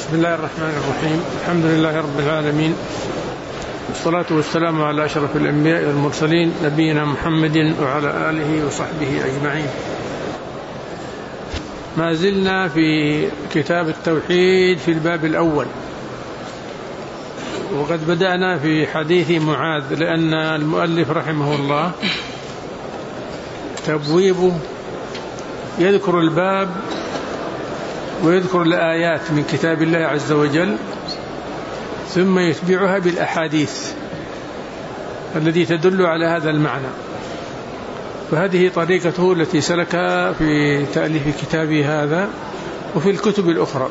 بسم الله الرحمن الرحيم. الحمد لله رب العالمين، والصلاة والسلام على أشرف الأنبياء والمرسلين نبينا محمد وعلى آله وصحبه أجمعين. ما زلنا في كتاب التوحيد في الباب الأول، وقد بدأنا في حديث معاذ، لأن المؤلف رحمه الله تبويبه يذكر الباب ويذكر الآيات من كتاب الله عز وجل، ثم يتبعها بالأحاديث التي تدل على هذا المعنى. فهذه طريقته التي سلكها في تأليف كتابه هذا وفي الكتب الأخرى.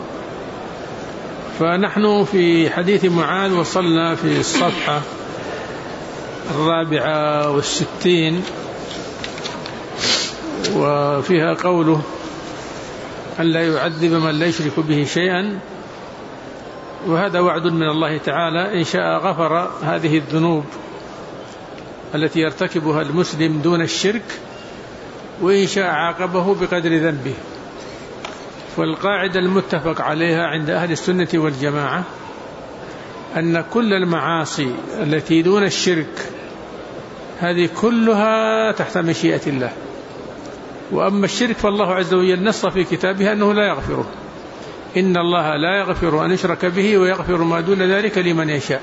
فنحن في حديث معاذ وصلنا في الصفحة 64، وفيها قوله أن لا يعذب من لا يشرك به شيئا، وهذا وعد من الله تعالى، إن شاء غفر هذه الذنوب التي يرتكبها المسلم دون الشرك، وإن شاء عاقبه بقدر ذنبه. والقاعدة المتفق عليها عند أهل السنة والجماعة أن كل المعاصي التي دون الشرك هذه كلها تحت مشيئة الله، وأما الشرك فالله عز وجل نص في كتابه أنه لا يغفره، إن الله لا يغفر أن يشرك به ويغفر ما دون ذلك لمن يشاء.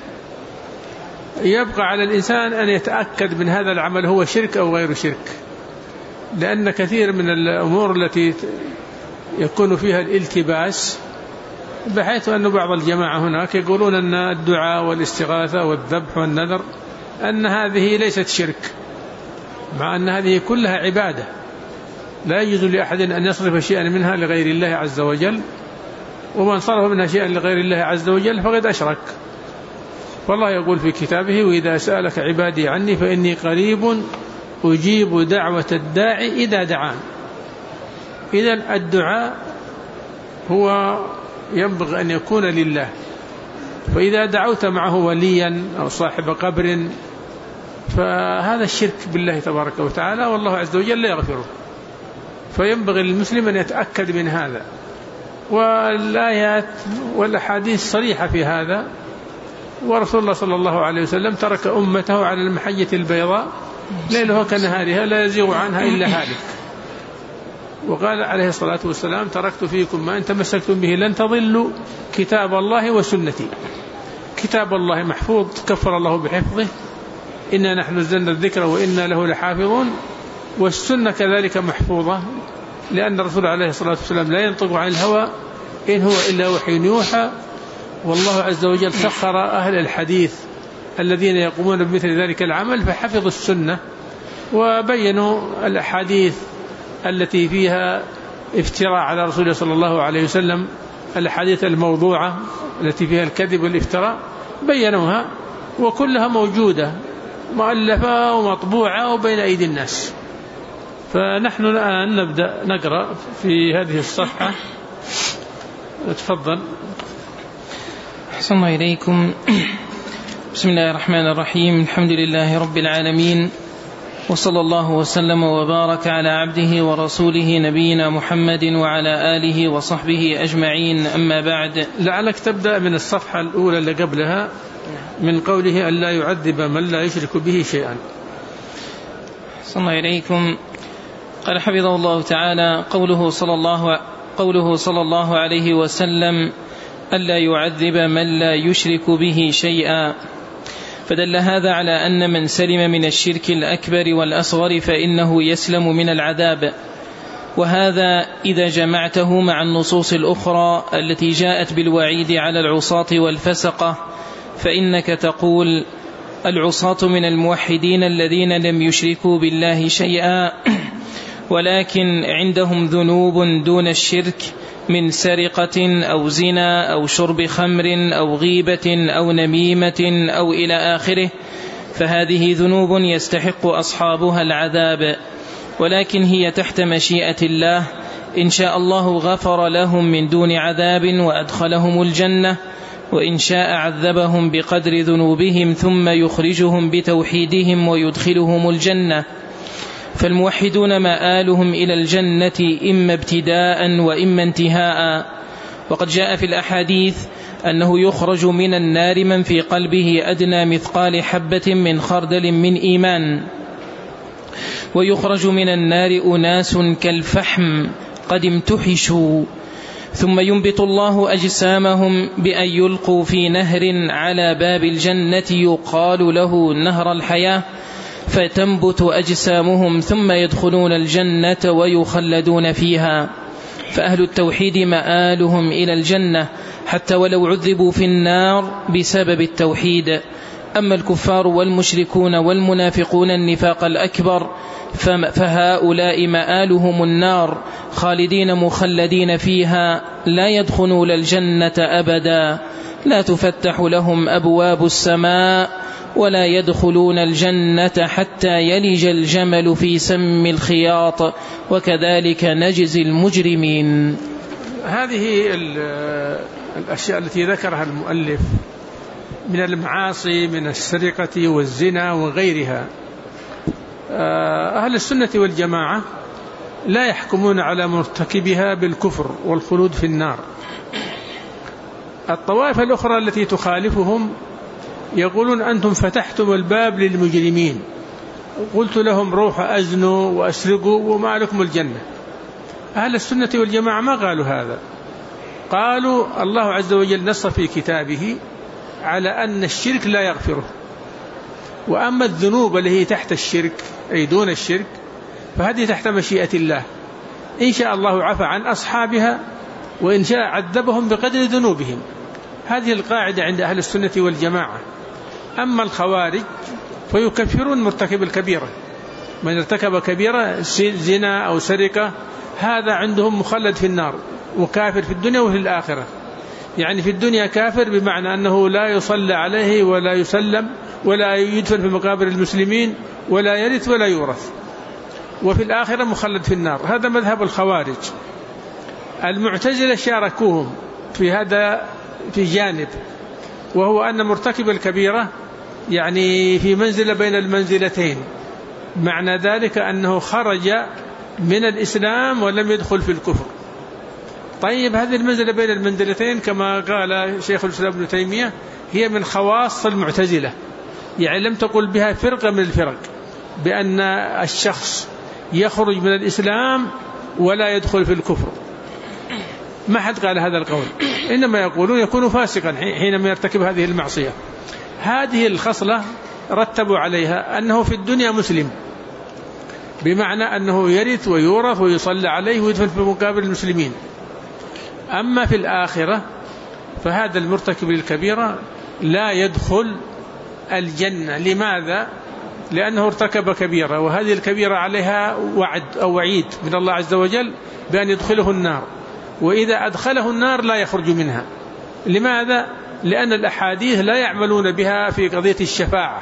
يبقى على الإنسان أن يتأكد من هذا العمل هو شرك أو غير شرك، لأن كثير من الأمور التي يكون فيها الالتباس، بحيث أن بعض الجماعة هناك يقولون أن الدعاء والاستغاثة والذبح والنذر أن هذه ليست شرك، مع أن هذه كلها عبادة، لا يجوز لأحد أن يصرف شيئا منها لغير الله عز وجل، ومن صرف منها شيئا لغير الله عز وجل فقد أشرك. فالله يقول في كتابه: وإذا سألك عبادي عني فإني قريب أجيب دعوة الداعي إذا دعان. إذن الدعاء هو ينبغي أن يكون لله، فإذا دعوت معه وليا أو صاحب قبر فهذا الشرك بالله تبارك وتعالى، والله عز وجل لا يغفره. فينبغي للمسلم أن يتأكد من هذا، والآيات والأحاديث صريحة في هذا. ورسول الله صلى الله عليه وسلم ترك أمته على المحجة البيضاء ليلها كنهارها لا يزيغ عنها إلا هالك، وقال عليه الصلاة والسلام: تركت فيكم ما إن تمسكتم به لن تضلوا كتاب الله وسنتي. كتاب الله محفوظ كفر الله بحفظه، إنا نحن نزلنا الذكر وإنا له لحافظون، والسنة كذلك محفوظة، لأن الرسول عليه الصلاة والسلام لا ينطق عن الهوى إن هو إلا وحي يوحى. والله عز وجل سخر أهل الحديث الذين يقومون بمثل ذلك العمل فحفظوا السنة وبينوا الأحاديث التي فيها افتراء على رسول الله صلى الله عليه وسلم، الأحاديث الموضوعة التي فيها الكذب والافتراء بينوها، وكلها موجودة مؤلفة ومطبوعة وبين أيدي الناس. فنحن الآن نبدأ نقرأ في هذه الصفحة. تفضل. أحسن الله إليكم. بسم الله الرحمن الرحيم. الحمد لله رب العالمين، وصلى الله وسلم وبارك على عبده ورسوله نبينا محمد وعلى آله وصحبه أجمعين، أما بعد. لعلك تبدأ من الصفحة الأولى اللي قبلها، من قوله أن لا يعذب من لا يشرك به شيئا. أحسن الله إليكم. قال حفظه الله تعالى: قوله صلى الله عليه وسلم: ألا يعذب من لا يشرك به شيئا. فدل هذا على أن من سلم من الشرك الأكبر والأصغر فإنه يسلم من العذاب، وهذا إذا جمعته مع النصوص الأخرى التي جاءت بالوعيد على العصاة والفسقة، فإنك تقول: العصاة من الموحدين الذين لم يشركوا بالله شيئا ولكن عندهم ذنوب دون الشرك من سرقة أو زنا أو شرب خمر أو غيبة أو نميمة أو إلى آخره، فهذه ذنوب يستحق أصحابها العذاب، ولكن هي تحت مشيئة الله، إن شاء الله غفر لهم من دون عذاب وأدخلهم الجنة، وإن شاء عذبهم بقدر ذنوبهم ثم يخرجهم بتوحيدهم ويدخلهم الجنة. فالموحدون مآلهم إلى الجنة إما ابتداء وإما انتهاء، وقد جاء في الأحاديث أنه يخرج من النار من في قلبه أدنى مثقال حبة من خردل من إيمان، ويخرج من النار أناس كالفحم قد امتحشوا، ثم ينبت الله أجسامهم بأن يلقوا في نهر على باب الجنة يقال له نهر الحياة، فتنبت أجسامهم ثم يدخلون الجنة ويخلدون فيها. فأهل التوحيد مآلهم إلى الجنة حتى ولو عذبوا في النار بسبب التوحيد. أما الكفار والمشركون والمنافقون النفاق الأكبر فهؤلاء مآلهم النار خالدين مخلدين فيها، لا يدخلون الجنة أبدا، لا تفتح لهم أبواب السماء ولا يدخلون الجنة حتى يلج الجمل في سم الخياط، وكذلك نجزي المجرمين. هذه الأشياء التي ذكرها المؤلف من المعاصي من السرقة والزنا وغيرها، أهل السنة والجماعة لا يحكمون على مرتكبها بالكفر والخلود في النار. الطوائف الأخرى التي تخالفهم يقولون أنتم فتحتم الباب للمجرمين، قلت لهم روحوا أزنوا وأسرقوا وما لكم الجنة. أهل السنة والجماعة ما قالوا هذا، قالوا الله عز وجل نص في كتابه على أن الشرك لا يغفره، وأما الذنوب اللي هي تحت الشرك أي دون الشرك فهذه تحت مشيئة الله، إن شاء الله عفى عن أصحابها وإن شاء عذبهم بقدر ذنوبهم. هذه القاعدة عند أهل السنة والجماعة. أما الخوارج فيكفرون مرتكب الكبيرة، من ارتكب كبيرة زنا أو سرقة هذا عندهم مخلد في النار وكافر في الدنيا وفي الآخرة. يعني في الدنيا كافر بمعنى أنه لا يصلى عليه ولا يسلم ولا يدفن في مقابر المسلمين ولا يرث ولا يورث، وفي الآخرة مخلد في النار. هذا مذهب الخوارج. المعتزلة شاركوهم في هذا في جانب، وهو أن مرتكب الكبيرة يعني في منزلة بين المنزلتين، معنى ذلك أنه خرج من الإسلام ولم يدخل في الكفر. طيب هذه المنزلة بين المنزلتين كما قال شيخ الإسلام ابن تيمية هي من خواص المعتزلة، يعني لم تقل بها فرقة من الفرق بأن الشخص يخرج من الإسلام ولا يدخل في الكفر، ما حد قال هذا القول، إنما يقولون يكون فاسقا حينما يرتكب هذه المعصية. هذه الخصلة رتبوا عليها أنه في الدنيا مسلم، بمعنى أنه يرث ويورث ويصلى عليه ويدفن في مقابر المسلمين. أما في الآخرة فهذا المرتكب للكبيرة لا يدخل الجنة. لماذا؟ لأنه ارتكب كبيرة، وهذه الكبيرة عليها وعد أو وعيد من الله عز وجل بأن يدخله النار، وإذا أدخله النار لا يخرج منها. لماذا؟ لأن الأحاديث لا يعملون بها في قضية الشفاعة.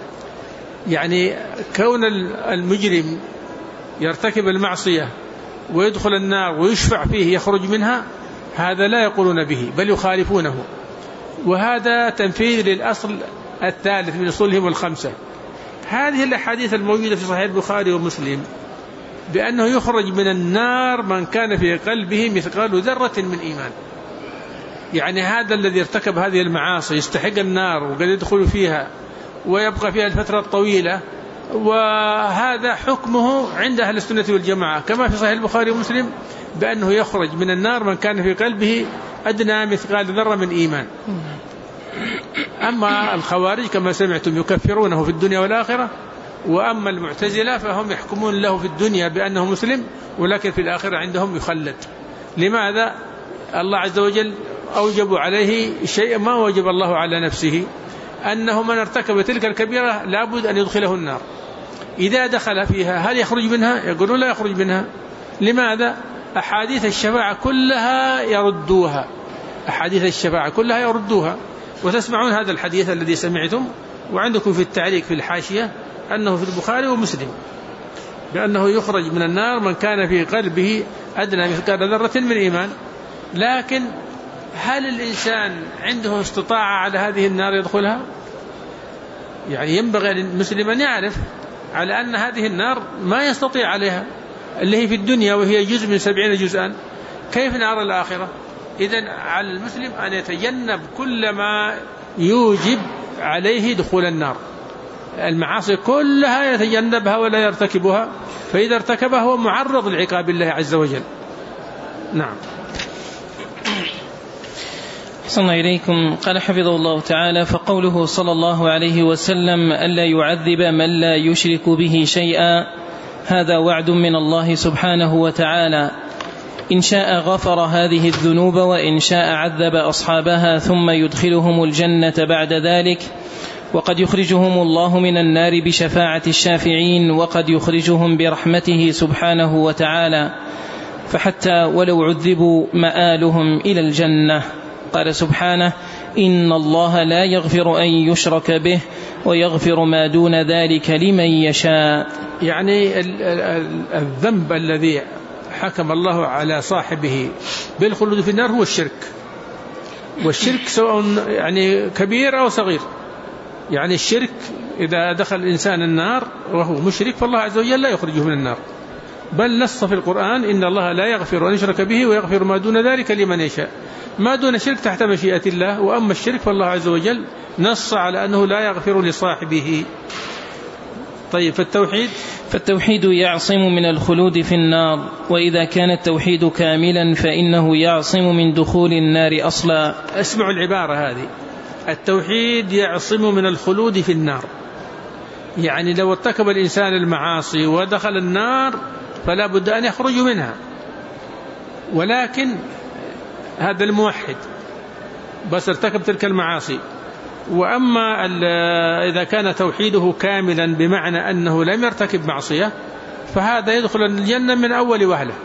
يعني كون المجرم يرتكب المعصية ويدخل النار ويشفع فيه يخرج منها، هذا لا يقولون به بل يخالفونه، وهذا تنفيذ للأصل الثالث من أصولهم الخمسة. هذه الأحاديث الموجودة في صحيح البخاري ومسلم بأنه يخرج من النار من كان في قلبه مثقال ذرة من إيمان، يعني هذا الذي ارتكب هذه المعاصي يستحق النار وقد يدخل فيها ويبقى فيها الفترة الطويلة، وهذا حكمه عند أهل السنة والجماعة كما في صحيح البخاري ومسلم بأنه يخرج من النار من كان في قلبه أدنى مثقال ذرة من إيمان. أما الخوارج كما سمعتم يكفرونه في الدنيا والآخرة، وأما المعتزلة فهم يحكمون له في الدنيا بأنه مسلم ولكن في الآخرة عندهم يخلد. لماذا؟ الله عز وجل أوجب عليه شيء ما وجب الله على نفسه، أنه من ارتكب تلك الكبيرة لابد أن يدخله النار. إذا دخل فيها هل يخرج منها؟ يقولون لا يخرج منها. لماذا؟ أحاديث الشفاعة كلها يردوها، أحاديث الشفاعة كلها يردوها. وتسمعون هذا الحديث الذي سمعتم وعندكم في التعليق في الحاشية أنه في البخاري ومسلم بأنه يخرج من النار من كان في قلبه أدنى مثقال ذرة من إيمان. لكن هل الإنسان عنده استطاعة على هذه النار يدخلها؟ يعني ينبغي للمسلم أن يعرف على أن هذه النار ما يستطيع عليها، اللي هي في الدنيا وهي جزء من 70 جزءا، كيف نار الآخرة؟ إذن على المسلم أن يتجنب كل ما يوجب عليه دخول النار، المعاصي كلها يتجنبها ولا يرتكبها، فإذا ارتكبها هو معرض لعقاب الله عز وجل. نعم. صلى الله إليكم. قال حفظه الله تعالى: فقوله صلى الله عليه وسلم ألا يعذب من لا يشرك به شيئا، هذا وعد من الله سبحانه وتعالى، إن شاء غفر هذه الذنوب وإن شاء عذب أصحابها ثم يدخلهم الجنة بعد ذلك، وقد يخرجهم الله من النار بشفاعة الشافعين، وقد يخرجهم برحمته سبحانه وتعالى، فحتى ولو عذبوا مآلهم إلى الجنة. قال سبحانه: إن الله لا يغفر أن يشرك به ويغفر ما دون ذلك لمن يشاء. يعني الذنب الذي حكم الله على صاحبه بالخلود في النار هو الشرك، والشرك سواء يعني كبير أو صغير. يعني الشرك إذا دخل الإنسان النار وهو مشرك فالله عز وجل لا يخرجه من النار، بل نص في القرآن: إن الله لا يغفر أن يشرك به ويغفر ما دون ذلك لمن يشاء. ما دون الشرك تحت مشيئة الله، وأما الشرك فالله عز وجل نص على أنه لا يغفر لصاحبه. طيب، فالتوحيد يعصم من الخلود في النار، وإذا كان التوحيد كاملا فإنه يعصم من دخول النار أصلا. اسمعوا العبارة هذه: التوحيد يعصم من الخلود في النار. يعني لو ارتكب الإنسان المعاصي ودخل النار فلا بد أن يخرج منها، ولكن هذا الموحد بس ارتكب تلك المعاصي. وأما إذا كان توحيده كاملا بمعنى أنه لم يرتكب معصية فهذا يدخل الجنة من أول وهلة.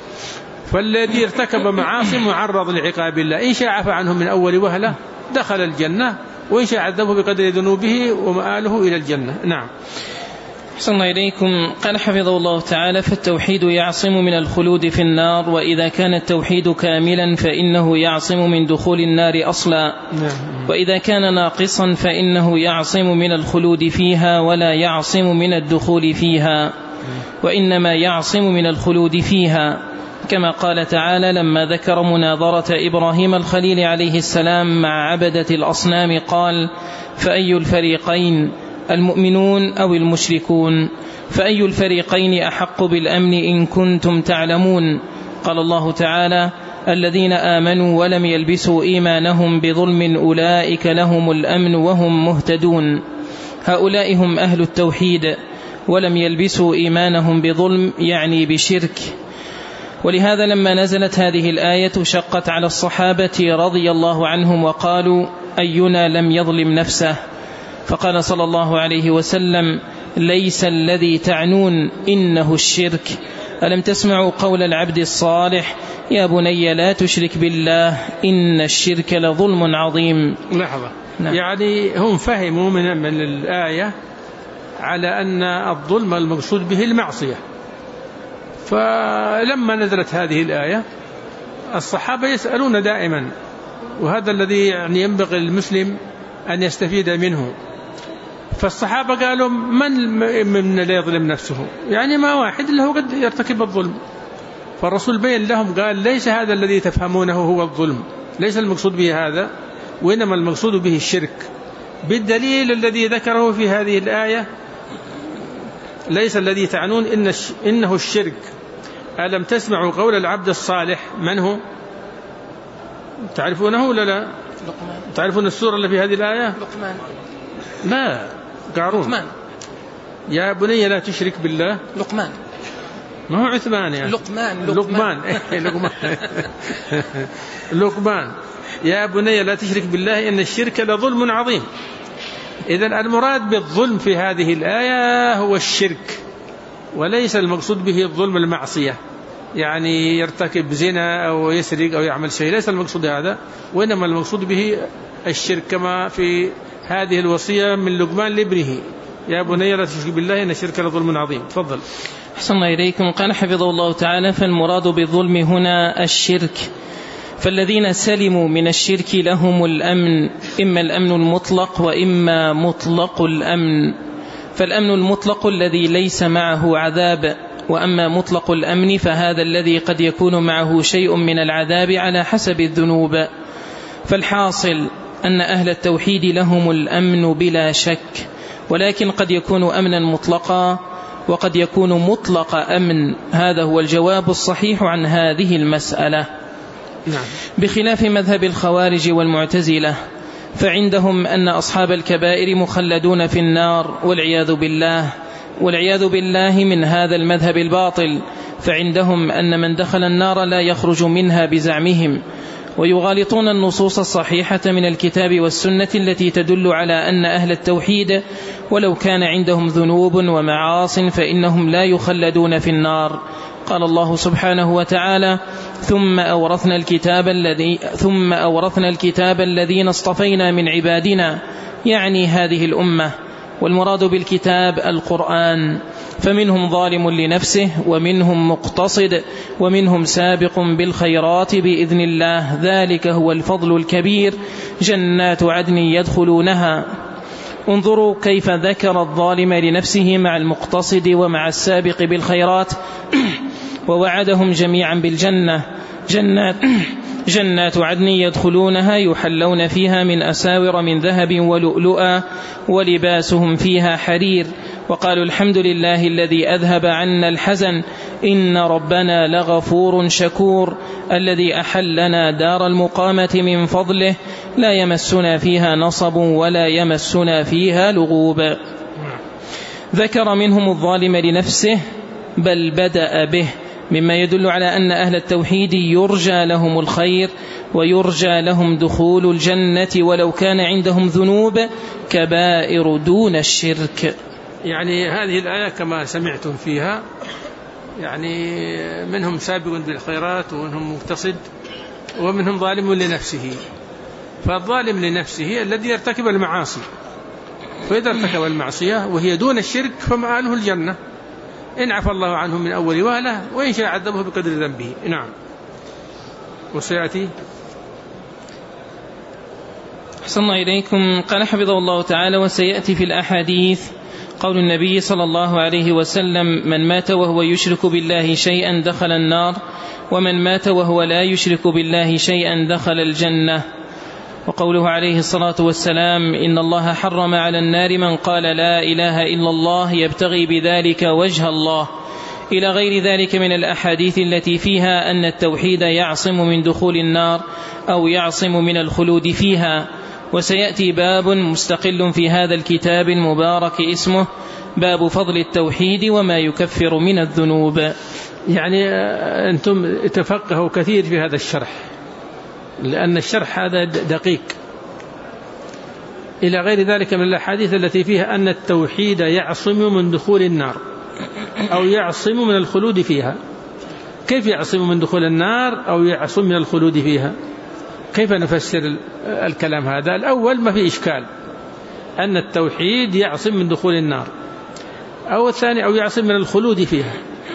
فالذي ارتكب معاصي معرض لعقاب الله، إن شاء عفى عنه من أول وهلة دخل الجنة، وإن شاء عذبه بقدر ذنوبه ومآله إلى الجنة. نعم. صلى الله إليكم. قال حفظه الله تعالى: فالتوحيد يعصم من الخلود في النار، وإذا كان التوحيد كاملا فإنه يعصم من دخول النار أصلا، وإذا كان ناقصا فإنه يعصم من الخلود فيها ولا يعصم من الدخول فيها، وإنما يعصم من الخلود فيها، كما قال تعالى لما ذكر مناظرة إبراهيم الخليل عليه السلام مع عبدة الأصنام قال: فأي الفريقين، المؤمنون أو المشركون؟ فأي الفريقين أحق بالأمن إن كنتم تعلمون؟ قال الله تعالى: الذين آمنوا ولم يلبسوا إيمانهم بظلم أولئك لهم الأمن وهم مهتدون. هؤلاء هم أهل التوحيد ولم يلبسوا إيمانهم بظلم، يعني بشرك. ولهذا لما نزلت هذه الآية شقت على الصحابة رضي الله عنهم وقالوا: أينا لم يظلم نفسه؟ فقال صلى الله عليه وسلم: ليس الذي تعنون إنه الشرك. ألم تسمعوا قول العبد الصالح: يا بني لا تشرك بالله إن الشرك لظلم عظيم. لحظة. يعني هم فهموا من الآية على أن الظلم المقصود به المعصية، فلما نزلت هذه الآية الصحابة يسألون دائما، وهذا الذي يعني ينبغي المسلم أن يستفيد منه. فالصحابة قالوا: من لا يظلم نفسه؟ يعني ما واحد له قد يرتكب الظلم. فالرسول بين لهم قال: ليس هذا الذي تفهمونه هو الظلم، ليس المقصود به هذا، وإنما المقصود به الشرك، بالدليل الذي ذكره في هذه الآية: ليس الذي تعنون إنه الشرك. ألم تسمعوا قول العبد الصالح؟ من هو؟ تعرفونه ولا لا؟ لقمان. تعرفون السورة اللي في هذه الآية؟ لقمان. لا، قارون. لقمان. يا بني لا تشرك بالله. لقمان. ما هو عثمان يعني. لقمان. لقمان. يا بني لا تشرك بالله إن الشرك لظلم عظيم. إذن المراد بالظلم في هذه الآية هو الشرك، وليس المقصود به الظلم المعصية، يعني يرتكب زنا أو يسرق أو يعمل شيء، ليس المقصود هذا، وإنما المقصود به الشرك، كما في هذه الوصية من لقمان لابنه: يا بني لا تشرك بالله إن الشرك لظلم عظيم. تفضل. أحسن الله إليكم. قال حفظه الله تعالى: فالمراد بالظلم هنا الشرك، فالذين سلموا من الشرك لهم الأمن، إما الأمن المطلق وإما مطلق الأمن. فالأمن المطلق الذي ليس معه عذاب، وأما مطلق الأمن فهذا الذي قد يكون معه شيء من العذاب على حسب الذنوب. فالحاصل أن أهل التوحيد لهم الأمن بلا شك، ولكن قد يكون أمنا مطلقا وقد يكون مطلق أمن. هذا هو الجواب الصحيح عن هذه المسألة. بخلاف مذهب الخوارج والمعتزلة، فعندهم أن أصحاب الكبائر مخلدون في النار والعياذ بالله من هذا المذهب الباطل. فعندهم أن من دخل النار لا يخرج منها بزعمهم، ويغالطون النصوص الصحيحة من الكتاب والسنة التي تدل على أن أهل التوحيد ولو كان عندهم ذنوب ومعاص فإنهم لا يخلدون في النار. قال الله سبحانه وتعالى: ثم أورثنا الكتاب الذين اصطفينا من عبادنا، يعني هذه الأمة، والمراد بالكتاب القرآن. فمنهم ظالم لنفسه ومنهم مقتصد ومنهم سابق بالخيرات بإذن الله، ذلك هو الفضل الكبير، جنات عدن يدخلونها. انظروا كيف ذكر الظالم لنفسه مع المقتصد ومع السابق بالخيرات، ووعدهم جميعا بالجنة، جنات عدن يدخلونها يحلون فيها من أساور من ذهب ولؤلؤا ولباسهم فيها حرير، وقالوا الحمد لله الذي أذهب عنا الحزن إن ربنا لغفور شكور، الذي أحلنا دار المقامة من فضله لا يمسنا فيها نصب ولا يمسنا فيها لغوب. ذكر منهم الظالم لنفسه بل بدأ به، مما يدل على أن أهل التوحيد يرجى لهم الخير ويرجى لهم دخول الجنة ولو كان عندهم ذنوب كبائر دون الشرك. يعني هذه الآية كما سمعتم فيها، يعني منهم سابق بالخيرات ومنهم مقتصد ومنهم ظالم لنفسه. فالظالم لنفسه الذي يرتكب المعاصي، فإذا ارتكب المعصية وهي دون الشرك فمآله الجنة إن عفى الله عنه من أول وهلة، وإن شاء عذبه بقدر ذنبه. نعم. وسيأتي. أحسن الله إليكم. قال حفظه الله تعالى: وسيأتي في الأحاديث قول النبي صلى الله عليه وسلم: من مات وهو يشرك بالله شيئا دخل النار، ومن مات وهو لا يشرك بالله شيئا دخل الجنة. وقوله عليه الصلاة والسلام: إن الله حرم على النار من قال لا إله إلا الله يبتغي بذلك وجه الله، إلى غير ذلك من الأحاديث التي فيها أن التوحيد يعصم من دخول النار أو يعصم من الخلود فيها. وسيأتي باب مستقل في هذا الكتاب المبارك اسمه باب فضل التوحيد وما يكفر من الذنوب. يعني أنتم تفقهوا كثير في هذا الشرح، لأن الشرح هذا دقيق. إلى غير ذلك من الأحاديث التي فيها أن التوحيد يعصم من دخول النار أو يعصم من الخلود فيها. كيف يعصم من دخول النار أو يعصم من الخلود فيها؟ كيف نفسر الكلام هذا؟ الأول ما في إشكال، أن التوحيد يعصم من دخول النار، أو الثاني أو يعصم من الخلود فيها.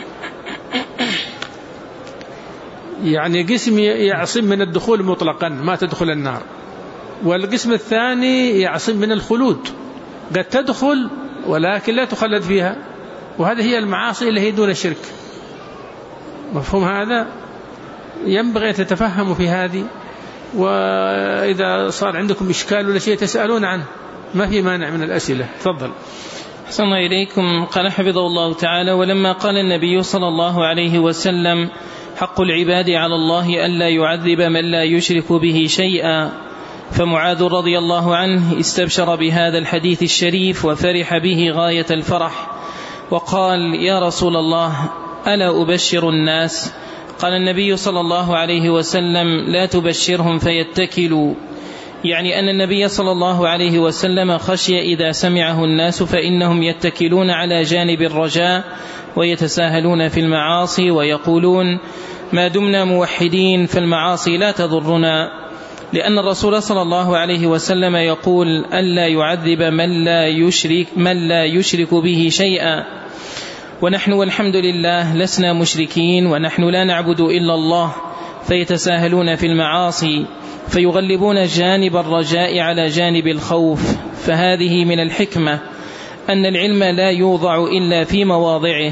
يعني قسم يعصم من الدخول مطلقا ما تدخل النار، والقسم الثاني يعصم من الخلود، قد تدخل ولكن لا تخلد فيها، وهذه هي المعاصي اللي هي دون الشرك. مفهوم هذا؟ ينبغي أن تتفهموا في هذه، وإذا صار عندكم إشكال ولا شيء تسألون عنه، ما في مانع من الأسئلة. تفضل. أحسن الله إليكم. قال حفظه الله تعالى: ولما قال النبي صلى الله عليه وسلم: حق العباد على الله ألا يعذب من لا يشرك به شيئا، فمعاذ رضي الله عنه استبشر بهذا الحديث الشريف وفرح به غاية الفرح، وقال: يا رسول الله ألا أبشر الناس؟ قال النبي صلى الله عليه وسلم: لا تبشرهم فيتكلوا، يعني أن النبي صلى الله عليه وسلم خشي إذا سمعه الناس فإنهم يتكلون على جانب الرجاء ويتساهلون في المعاصي ويقولون ما دمنا موحدين فالمعاصي لا تضرنا، لأن الرسول صلى الله عليه وسلم يقول: ألا يعذب من لا يشرك به شيئا. ونحن والحمد لله لسنا مشركين، ونحن لا نعبد إلا الله، فيتساهلون في المعاصي فيغلبون جانب الرجاء على جانب الخوف. فهذه من الحكمة أن العلم لا يوضع إلا في مواضعه،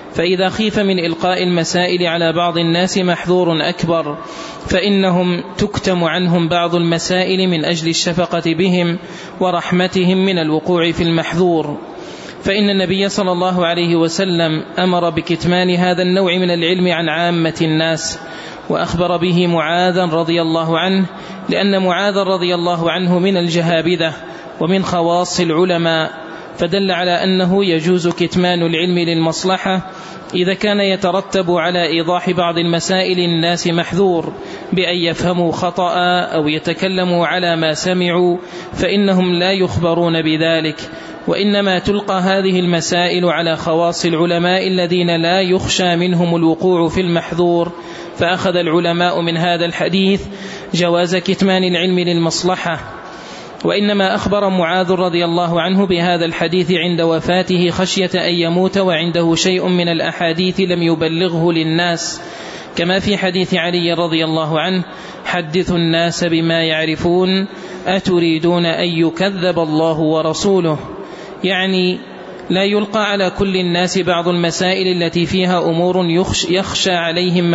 فإذا خيف من إلقاء المسائل على بعض الناس محذور أكبر، فإنهم تكتم عنهم بعض المسائل من أجل الشفقة بهم ورحمتهم من الوقوع في المحذور، فإن النبي صلى الله عليه وسلم أمر بكتمان هذا النوع من العلم عن عامة الناس، وأخبر به معاذا رضي الله عنه، لأن معاذا رضي الله عنه من الجهابذة ومن خواص العلماء، فدل على أنه يجوز كتمان العلم للمصلحة إذا كان يترتب على إيضاح بعض المسائل الناس محذور بأن يفهموا خطأ أو يتكلموا على ما سمعوا، فإنهم لا يخبرون بذلك، وإنما تلقى هذه المسائل على خواص العلماء الذين لا يخشى منهم الوقوع في المحذور. فأخذ العلماء من هذا الحديث جواز كتمان العلم للمصلحة، وإنما أخبر معاذ رضي الله عنه بهذا الحديث عند وفاته خشية أن يموت وعنده شيء من الأحاديث لم يبلغه للناس، كما في حديث علي رضي الله عنه: حدثوا الناس بما يعرفون أتريدون أن يكذب الله ورسوله، يعني لا يلقى على كل الناس بعض المسائل التي فيها أمور يخشى عليهم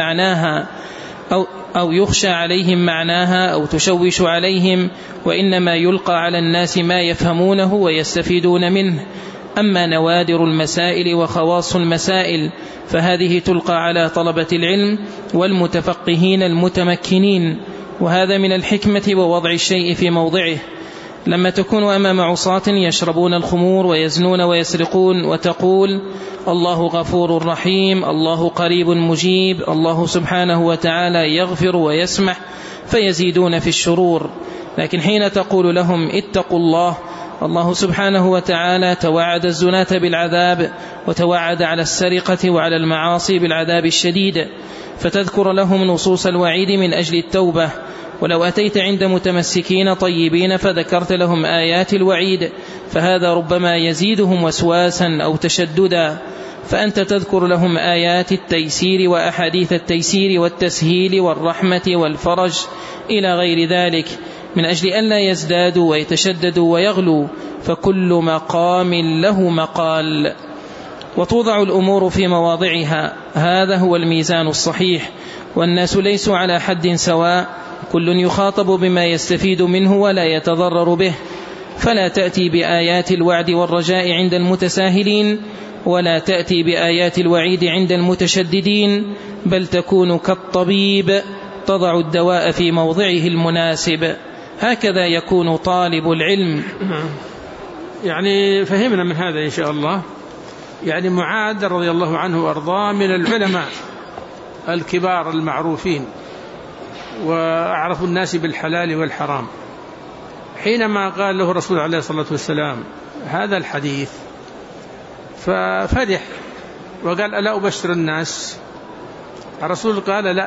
معناها أو تشوش عليهم، وإنما يلقى على الناس ما يفهمونه ويستفيدون منه. أما نوادر المسائل وخواص المسائل فهذه تلقى على طلبة العلم والمتفقهين المتمكنين، وهذا من الحكمة ووضع الشيء في موضعه. لما تكون أمام عصاة يشربون الخمور ويزنون ويسرقون وتقول: الله غفور رحيم، الله قريب مجيب، الله سبحانه وتعالى يغفر ويسمح، فيزيدون في الشرور. لكن حين تقول لهم: اتقوا الله، الله سبحانه وتعالى توعد الزناة بالعذاب، وتوعد على السرقة وعلى المعاصي بالعذاب الشديد، فتذكر لهم نصوص الوعيد من أجل التوبة. ولو أتيت عند متمسكين طيبين فذكرت لهم آيات الوعيد، فهذا ربما يزيدهم وسواسا أو تشددا، فأنت تذكر لهم آيات التيسير وأحاديث التيسير والتسهيل والرحمة والفرج إلى غير ذلك، من أجل أن لا يزدادوا ويتشددوا ويغلوا، فكل مقام له مقال، وتوضع الأمور في مواضعها. هذا هو الميزان الصحيح، والناس ليسوا على حد سواء، كل يخاطب بما يستفيد منه ولا يتضرر به، فلا تأتي بآيات الوعد والرجاء عند المتساهلين، ولا تأتي بآيات الوعيد عند المتشددين، بل تكون كالطبيب تضع الدواء في موضعه المناسب. هكذا يكون طالب العلم. يعني فهمنا من هذا إن شاء الله، يعني معاذ رضي الله عنه وأرضاه من العلماء الكبار المعروفين وأعرف الناس بالحلال والحرام، حينما قال له الرسول عليه الصلاة والسلام هذا الحديث ففرح وقال: ألا أبشر الناس؟ الرسول قال: لا،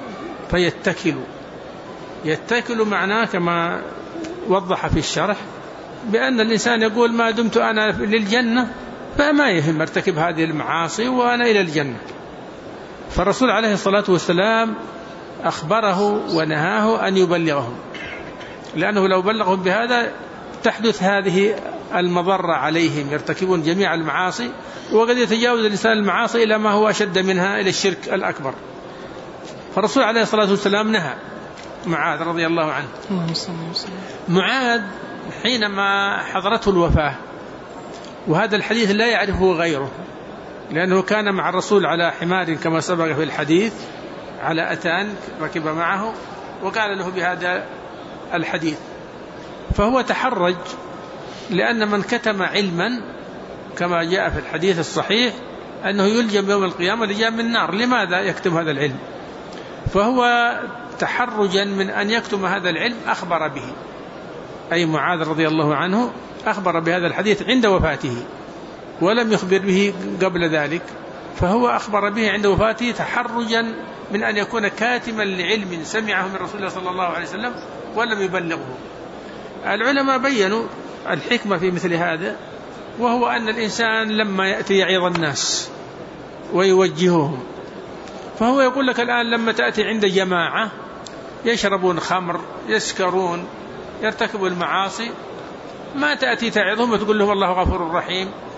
يتكل معناه كما وضح في الشرح بأن الإنسان يقول: ما دمت أنا للجنة فما يهم ارتكب هذه المعاصي وأنا إلى الجنة. فالرسول عليه الصلاة والسلام أخبره ونهاه أن يبلغهم، لأنه لو بلغهم بهذا تحدث هذه المضرة عليهم، يرتكبون جميع المعاصي، وقد يتجاوز الإنسان المعاصي إلى ما هو أشد منها، إلى الشرك الأكبر. فالرسول عليه الصلاة والسلام نهى معاذ رضي الله عنه. معاذ حينما حضرته الوفاة، وهذا الحديث لا يعرفه غيره، لأنه كان مع الرسول على حمار كما سبق في الحديث، على أتان ركب معه، وقال له بهذا الحديث، فهو تحرج، لأن من كتم علما كما جاء في الحديث الصحيح أنه يلجم يوم القيامة لجام من النار. لماذا يكتم هذا العلم؟ فهو تحرجا من أن يكتم هذا العلم أخبر به، أي معاذ رضي الله عنه أخبر بهذا الحديث عند وفاته، ولم يخبر به قبل ذلك، فهو أخبر به عند وفاته تحرجا من أن يكون كاتما لعلم سمعه من رسول الله صلى الله عليه وسلم ولم يبلغه. العلماء بيّنوا الحكمة في مثل هذا، وهو أن الإنسان لما يأتي يعظ الناس ويوجههم، فهو يقول لك الآن لما تأتي عند جماعة يشربون خمر، يسكرون، يرتكبوا المعاصي، ما تأتي تعظهم وتقول لهم الله غفور رحيم،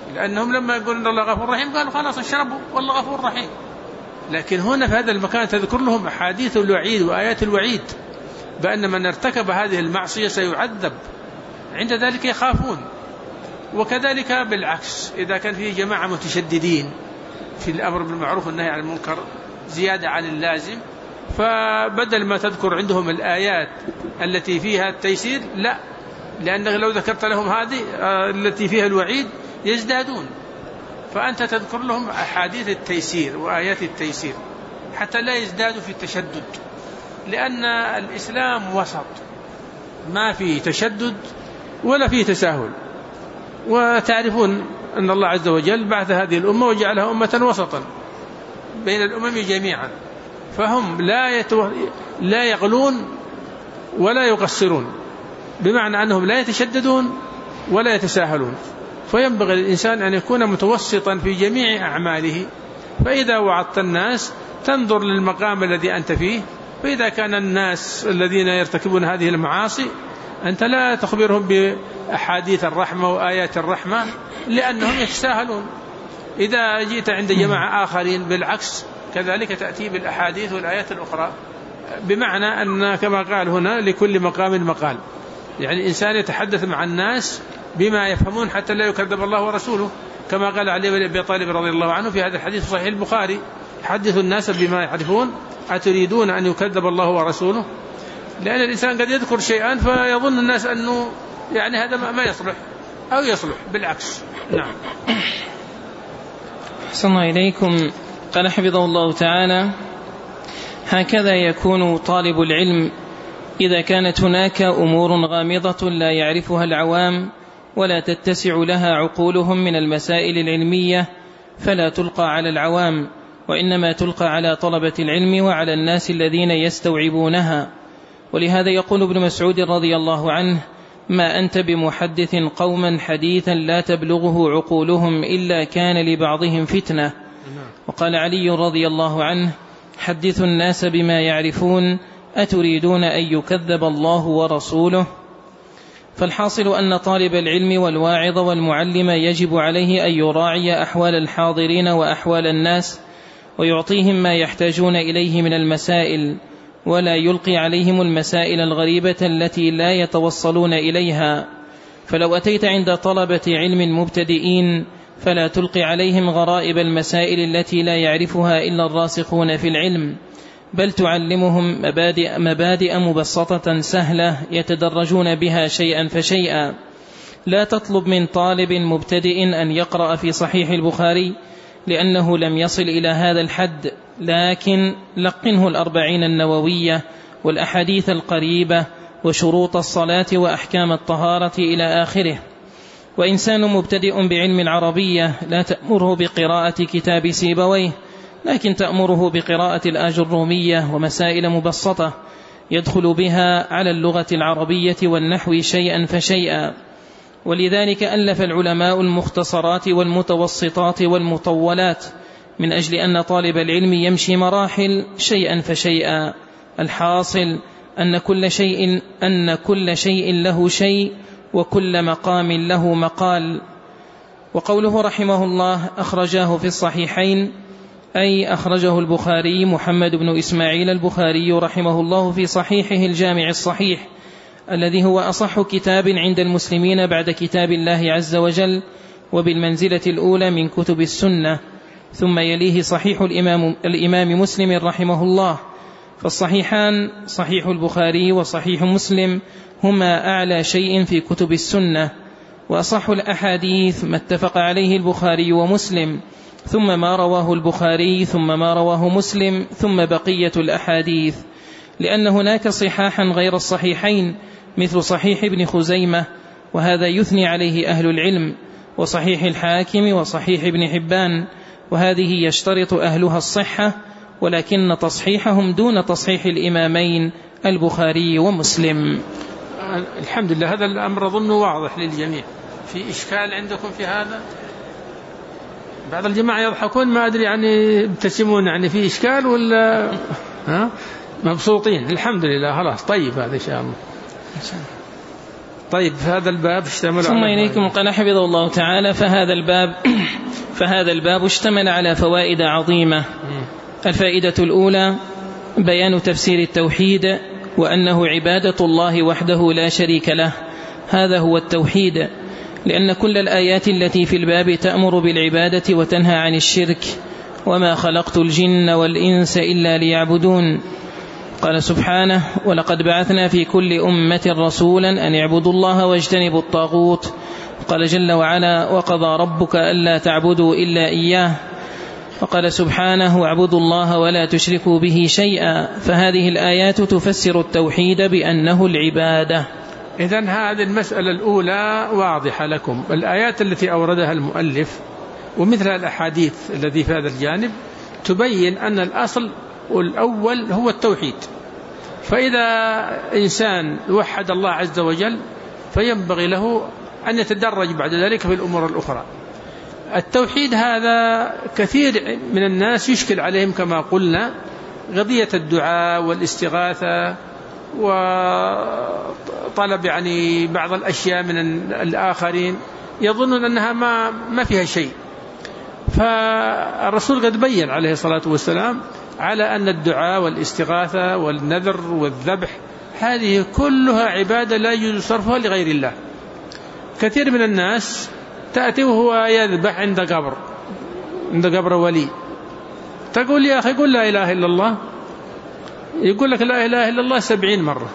لأنهم لما يقولون إن الله غفور رحيم قالوا خلاص اشربوا والله غفور رحيم. لكن هنا في هذا المكان تذكر لهم أحاديث الوعيد وآيات الوعيد بأن من ارتكب هذه المعصية سيعذب، عند ذلك يخافون. وكذلك بالعكس إذا كان فيه جماعة متشددين في الأمر بالمعروف والنهي عن المنكر زيادة عن اللازم، فبدل ما تذكر عندهم الآيات التي فيها التيسير لا، لأنك لو ذكرت لهم هذه التي فيها الوعيد يزدادون، فأنت تذكر لهم أحاديث التيسير وآيات التيسير حتى لا يزدادوا في التشدد، لأن الإسلام وسط ما فيه تشدد ولا فيه تساهل. وتعرفون أن الله عز وجل بعث هذه الأمة وجعلها أمة وسطا بين الأمم جميعا، فهم لا يغلون ولا يقصرون، بمعنى أنهم لا يتشددون ولا يتساهلون. فينبغي للإنسان أن يكون متوسطا في جميع أعماله، فإذا وعظت الناس تنظر للمقام الذي أنت فيه، فإذا كان الناس الذين يرتكبون هذه المعاصي أنت لا تخبرهم بأحاديث الرحمة وآيات الرحمة لأنهم يتساهلون. إذا جئت عند جماعة آخرين بالعكس كذلك تأتي بالأحاديث والآيات الأخرى، بمعنى أن كما قال هنا لكل مقام مقال، يعني الإنسان يتحدث مع الناس بما يفهمون حتى لا يكذب الله ورسوله، كما قال علي بن أبي طالب رضي الله عنه في هذا الحديث صحيح البخاري: حدثوا الناس بما يعرفون أتريدون أن يكذب الله ورسوله. لأن الإنسان قد يذكر شيئا فيظن الناس أنه يعني هذا ما يصلح أو يصلح بالعكس. نعم. أحسن إليكم. قال حفظه الله تعالى: هكذا يكون طالب العلم إذا كانت هناك أمور غامضة لا يعرفها العوام ولا تتسع لها عقولهم من المسائل العلمية، فلا تلقى على العوام، وإنما تلقى على طلبة العلم وعلى الناس الذين يستوعبونها. ولهذا يقول ابن مسعود رضي الله عنه: ما أنت بمحدث قوما حديثا لا تبلغه عقولهم إلا كان لبعضهم فتنة. وقال علي رضي الله عنه: حدثوا الناس بما يعرفون أتريدون أن يكذب الله ورسوله. فالحاصل أن طالب العلم والواعظ والمعلم يجب عليه أن يراعي أحوال الحاضرين وأحوال الناس، ويعطيهم ما يحتاجون إليه من المسائل، ولا يلقي عليهم المسائل الغريبة التي لا يتوصلون إليها. فلو أتيت عند طلبة علم مبتدئين فلا تلقي عليهم غرائب المسائل التي لا يعرفها إلا الراسخون في العلم، بل تعلمهم مبادئ مبسطة سهلة يتدرجون بها شيئا فشيئا. لا تطلب من طالب مبتدئ أن يقرأ في صحيح البخاري لأنه لم يصل إلى هذا الحد، لكن لقنه الأربعين النووية والأحاديث القريبة وشروط الصلاة وأحكام الطهارة إلى آخره. وإنسان مبتدئ بعلم العربية لا تأمره بقراءة كتاب سيبويه، لكن تأمره بقراءة الآجرومية ومسائل مبسطة يدخل بها على اللغة العربية والنحو شيئا فشيئا. ولذلك ألف العلماء المختصرات والمتوسطات والمطولات، من أجل أن طالب العلم يمشي مراحل شيئا فشيئا. الحاصل أن كل شيء له شيء، وكل مقام له مقال. وقوله رحمه الله أخرجاه في الصحيحين، أي أخرجه البخاري محمد بن إسماعيل البخاري رحمه الله في صحيحه الجامع الصحيح، الذي هو أصح كتاب عند المسلمين بعد كتاب الله عز وجل، وبالمنزلة الأولى من كتب السنة. ثم يليه صحيح الإمام مسلم رحمه الله. فالصحيحان صحيح البخاري وصحيح مسلم هما أعلى شيء في كتب السنة، وأصح الأحاديث ما اتفق عليه البخاري ومسلم، ثم ما رواه البخاري، ثم ما رواه مسلم، ثم بقية الأحاديث. لأن هناك صحاحا غير الصحيحين مثل صحيح ابن خزيمة، وهذا يثني عليه أهل العلم، وصحيح الحاكم وصحيح ابن حبان، وهذه يشترط أهلها الصحة، ولكن تصحيحهم دون تصحيح الإمامين البخاري ومسلم. الحمد لله. هذا الأمر أظن واضح للجميع. في إشكال عندكم في هذا؟ بعض الجماعة يضحكون، ما أدري يعني يبتسمون، يعني في إشكال ولا مبسوطين؟ الحمد لله. خلاص طيب، هذا إن شاء الله. طيب هذا الباب اشتمل ثم إليكم قال حفظه الله تعالى فهذا الباب اشتمل على فوائد عظيمة. الفائدة الأولى بيان تفسير التوحيد وأنه عبادة الله وحده لا شريك له، هذا هو التوحيد، لأن كل الآيات التي في الباب تأمر بالعبادة وتنهى عن الشرك، وما خلقت الجن والإنس إلا ليعبدون. قال سبحانه ولقد بعثنا في كل أمة رسولا أن اعبدوا الله واجتنبوا الطاغوت. قال جل وعلا وقضى ربك ألا تعبدوا إلا إياه. وقال سبحانه واعبدوا الله ولا تشركوا به شيئا. فهذه الآيات تفسر التوحيد بأنه العبادة. إذن هذه المسألة الأولى واضحة لكم. الآيات التي أوردها المؤلف ومثل الأحاديث التي في هذا الجانب تبين أن الأصل الأول هو التوحيد. فإذا إنسان وحد الله عز وجل فينبغي له أن يتدرج بعد ذلك في الأمور الأخرى. التوحيد هذا كثير من الناس يشكل عليهم كما قلنا قضية الدعاء والاستغاثة وطلب بعض الأشياء من الآخرين، يظنون أنها ما فيها شيء. فالرسول قد بيّن عليه الصلاة والسلام على أن الدعاء والاستغاثة والنذر والذبح هذه كلها عبادة لا يجوز صرفها لغير الله. كثير من الناس تأتي وهو يذبح عند قبر ولي، تقول يا أخي قل لا إله إلا الله، يقول لك لا إله إلا الله 70 مرة.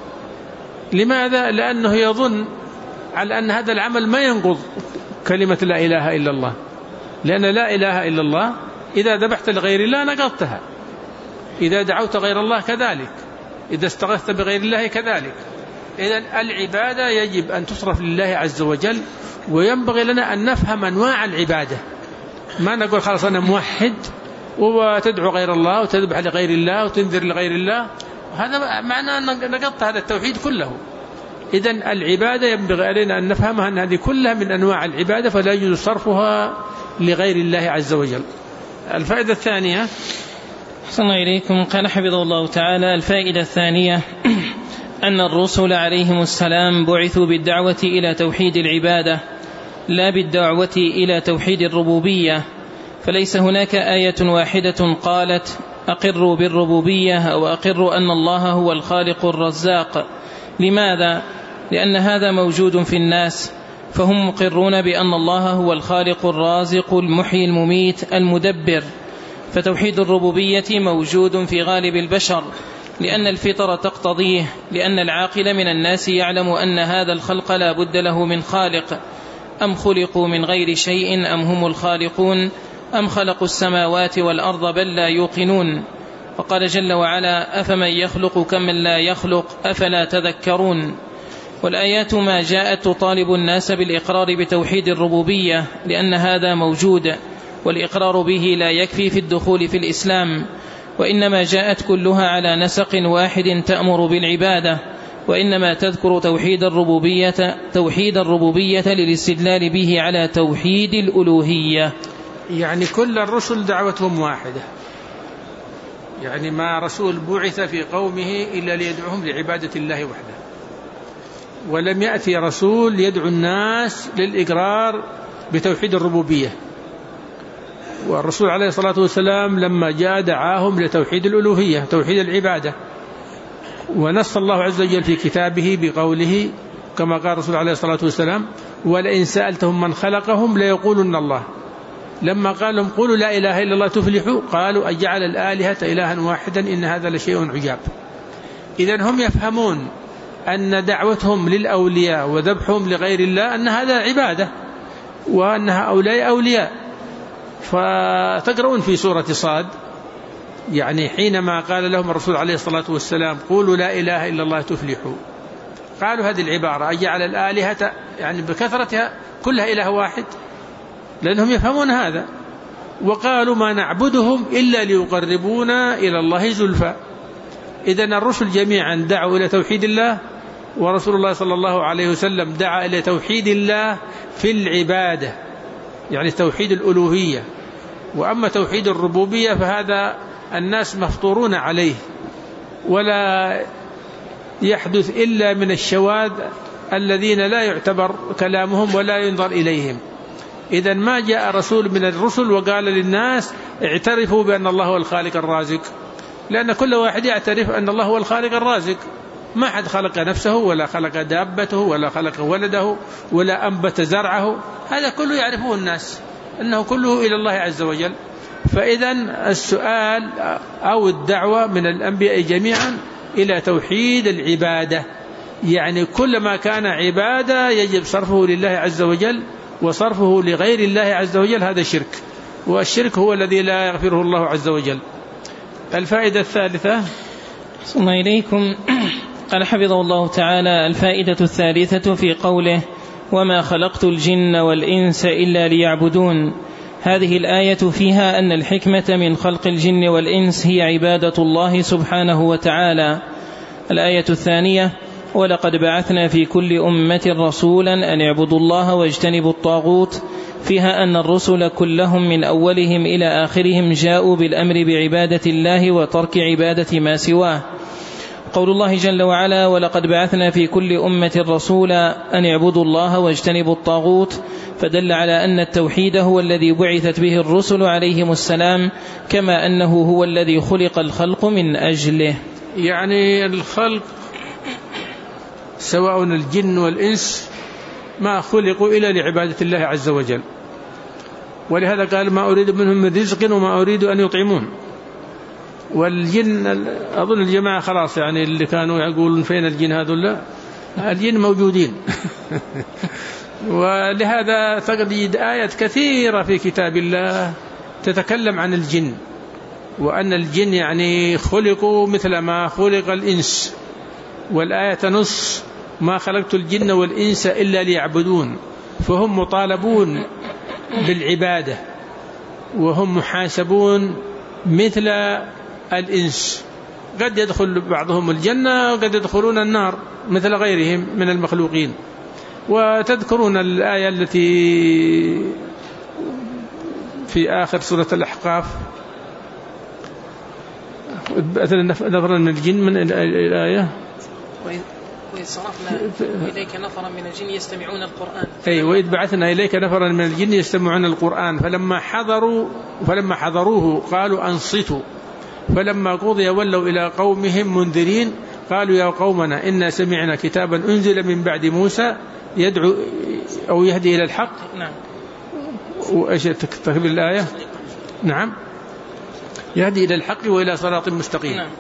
لماذا؟ لأنه يظن على أن هذا العمل ما ينقض كلمة لا إله إلا الله، لأن لا إله إلا الله إذا ذبحت لغير الله نقضتها، إذا دعوت غير الله كذلك، إذا استغثت بغير الله كذلك. إذن العبادة يجب أن تصرف لله عز وجل، وينبغي لنا أن نفهم أنواع العبادة. ما نقول خلاص أنا موحد وتدعو غير الله وتذبح لغير الله وتنذر لغير الله، هذا معناه أن نقضت هذا التوحيد كله. إذن العبادة ينبغي علينا أن نفهمها أن هذه كلها من أنواع العبادة، فلا يجوز صرفها لغير الله عز وجل. الفائدة الثانية صلى الله إليكم قال حفظه الله تعالى الفائدة الثانية أن الرسل عليهم السلام بعثوا بالدعوة إلى توحيد العبادة لا بالدعوة إلى توحيد الربوبية، فليس هناك آية واحدة قالت أقروا بالربوبية أو أقروا أن الله هو الخالق الرزاق. لماذا؟ لأن هذا موجود في الناس، فهم مقرون بأن الله هو الخالق الرازق المحيي المميت المدبر. فتوحيد الربوبية موجود في غالب البشر لأن الفطرة تقتضيه، لأن العاقل من الناس يعلم أن هذا الخلق لا بد له من خالق. أم خلقوا من غير شيء أم هم الخالقون أم خلقوا السماوات والأرض بل لا يوقنون. وقال جل وعلا أفمن يخلق كمن لا يخلق أفلا تذكرون. والآيات ما جاءت تطالب الناس بالإقرار بتوحيد الربوبية لأن هذا موجود، والإقرار به لا يكفي في الدخول في الإسلام، وإنما جاءت كلها على نسق واحد تأمر بالعبادة، وإنما تذكر توحيد الربوبية للاستدلال به على توحيد الألوهية. يعني كل الرسل دعوتهم واحدة، يعني ما رسول بعث في قومه إلا ليدعوهم لعبادة الله وحده، ولم يأتي رسول يدعو الناس للإقرار بتوحيد الربوبية. والرسول عليه الصلاة والسلام لما جاء دعاهم لتوحيد الألوهية توحيد العبادة. ونص الله عز وجل في كتابه بقوله كما قال الرسول عليه الصلاة والسلام ولئن سألتهم من خلقهم ليقولن الله. لما قال لهم قولوا لا إله إلا الله تفلحوا قالوا أجعل الآلهة إلها واحدا إن هذا لشيء عجاب. إذن هم يفهمون أن دعوتهم للأولياء وذبحهم لغير الله أن هذا عبادة وأن هؤلاء أولياء. فتقرؤون في سورة صاد يعني حينما قال لهم الرسول عليه الصلاة والسلام قولوا لا إله إلا الله تفلحوا، قالوا هذه العبارة أجعل الآلهة يعني بكثرتها كلها إله واحد، لأنهم يفهمون هذا. وقالوا ما نعبدهم إلا ليقربونا إلى الله زلفى. إذن الرسل جميعا دعوا إلى توحيد الله، ورسول الله صلى الله عليه وسلم دعا إلى توحيد الله في العبادة يعني توحيد الألوهية. وأما توحيد الربوبية فهذا الناس مفطورون عليه، ولا يحدث إلا من الشواذ الذين لا يعتبر كلامهم ولا ينظر إليهم. إذن ما جاء رسول من الرسل وقال للناس اعترفوا بأن الله هو الخالق الرازق، لأن كل واحد يعترف أن الله هو الخالق الرازق. ما حد خلق نفسه ولا خلق دابته ولا خلق ولده ولا أنبت زرعه، هذا كله يعرفه الناس أنه كله إلى الله عز وجل. فإذن السؤال أو الدعوة من الأنبياء جميعا إلى توحيد العبادة، يعني كل ما كان عبادة يجب صرفه لله عز وجل، وصرفه لغير الله عز وجل هذا شرك، والشرك هو الذي لا يغفره الله عز وجل. الفائدة الثالثة. صلى الله إليكم. قال حفظه الله تعالى: الفائدة الثالثة في قوله: وما خلقت الجن والإنس إلا ليعبدون. هذه الآية فيها أن الحكمة من خلق الجن والإنس هي عبادة الله سبحانه وتعالى. الآية الثانية: ولقد بعثنا في كل أمة رسولا أن اعبدوا الله واجتنبوا الطاغوت، فيها أن الرسل كلهم من أولهم إلى آخرهم جاءوا بالأمر بعبادة الله وترك عبادة ما سواه. قول الله جل وعلا: ولقد بعثنا في كل أمة رسولا أن اعبدوا الله واجتنبوا الطاغوت، فدل على أن التوحيد هو الذي بعثت به الرسل عليهم السلام، كما أنه هو الذي خلق الخلق من أجله. يعني الخلق سواء الجن والإنس ما خلقوا إلا لعبادة الله عز وجل، ولهذا قال: ما أريد منهم من رزق وما أريد أن يطعمون. والجن أظن الجماعة خلاص يعني اللي كانوا يقولون فين الجن هذول، الجن موجودين. ولهذا تجد آيات كثيرة في كتاب الله تتكلم عن الجن، وأن الجن يعني خلقوا مثل ما خلق الإنس. والآية تنص: ما خلقت الجن والإنس إلا ليعبدون. فهم مطالبون بالعبادة، وهم محاسبون مثل الإنس. قد يدخل بعضهم الجنة وقد يدخلون النار مثل غيرهم من المخلوقين. وتذكرون الآية التي في آخر سورة الأحقاف: نفرا من الجن من الآية: وإذ صرفنا إليك نفرا من الجن يستمعون القرآن. أي وإذ بعثنا إليك نفرا من الجن يستمعون القرآن فلما حضروه قالوا أنصتوا فلما قضي ولوا إلى قومهم منذرين قالوا يا قومنا إنا سمعنا كتابا أنزل من بعد موسى يدعو أو يهدي إلى الحق. نعم. وإيش تكتب الآية؟ نعم، يهدي إلى الحق وإلى صراط مستقيم. نعم.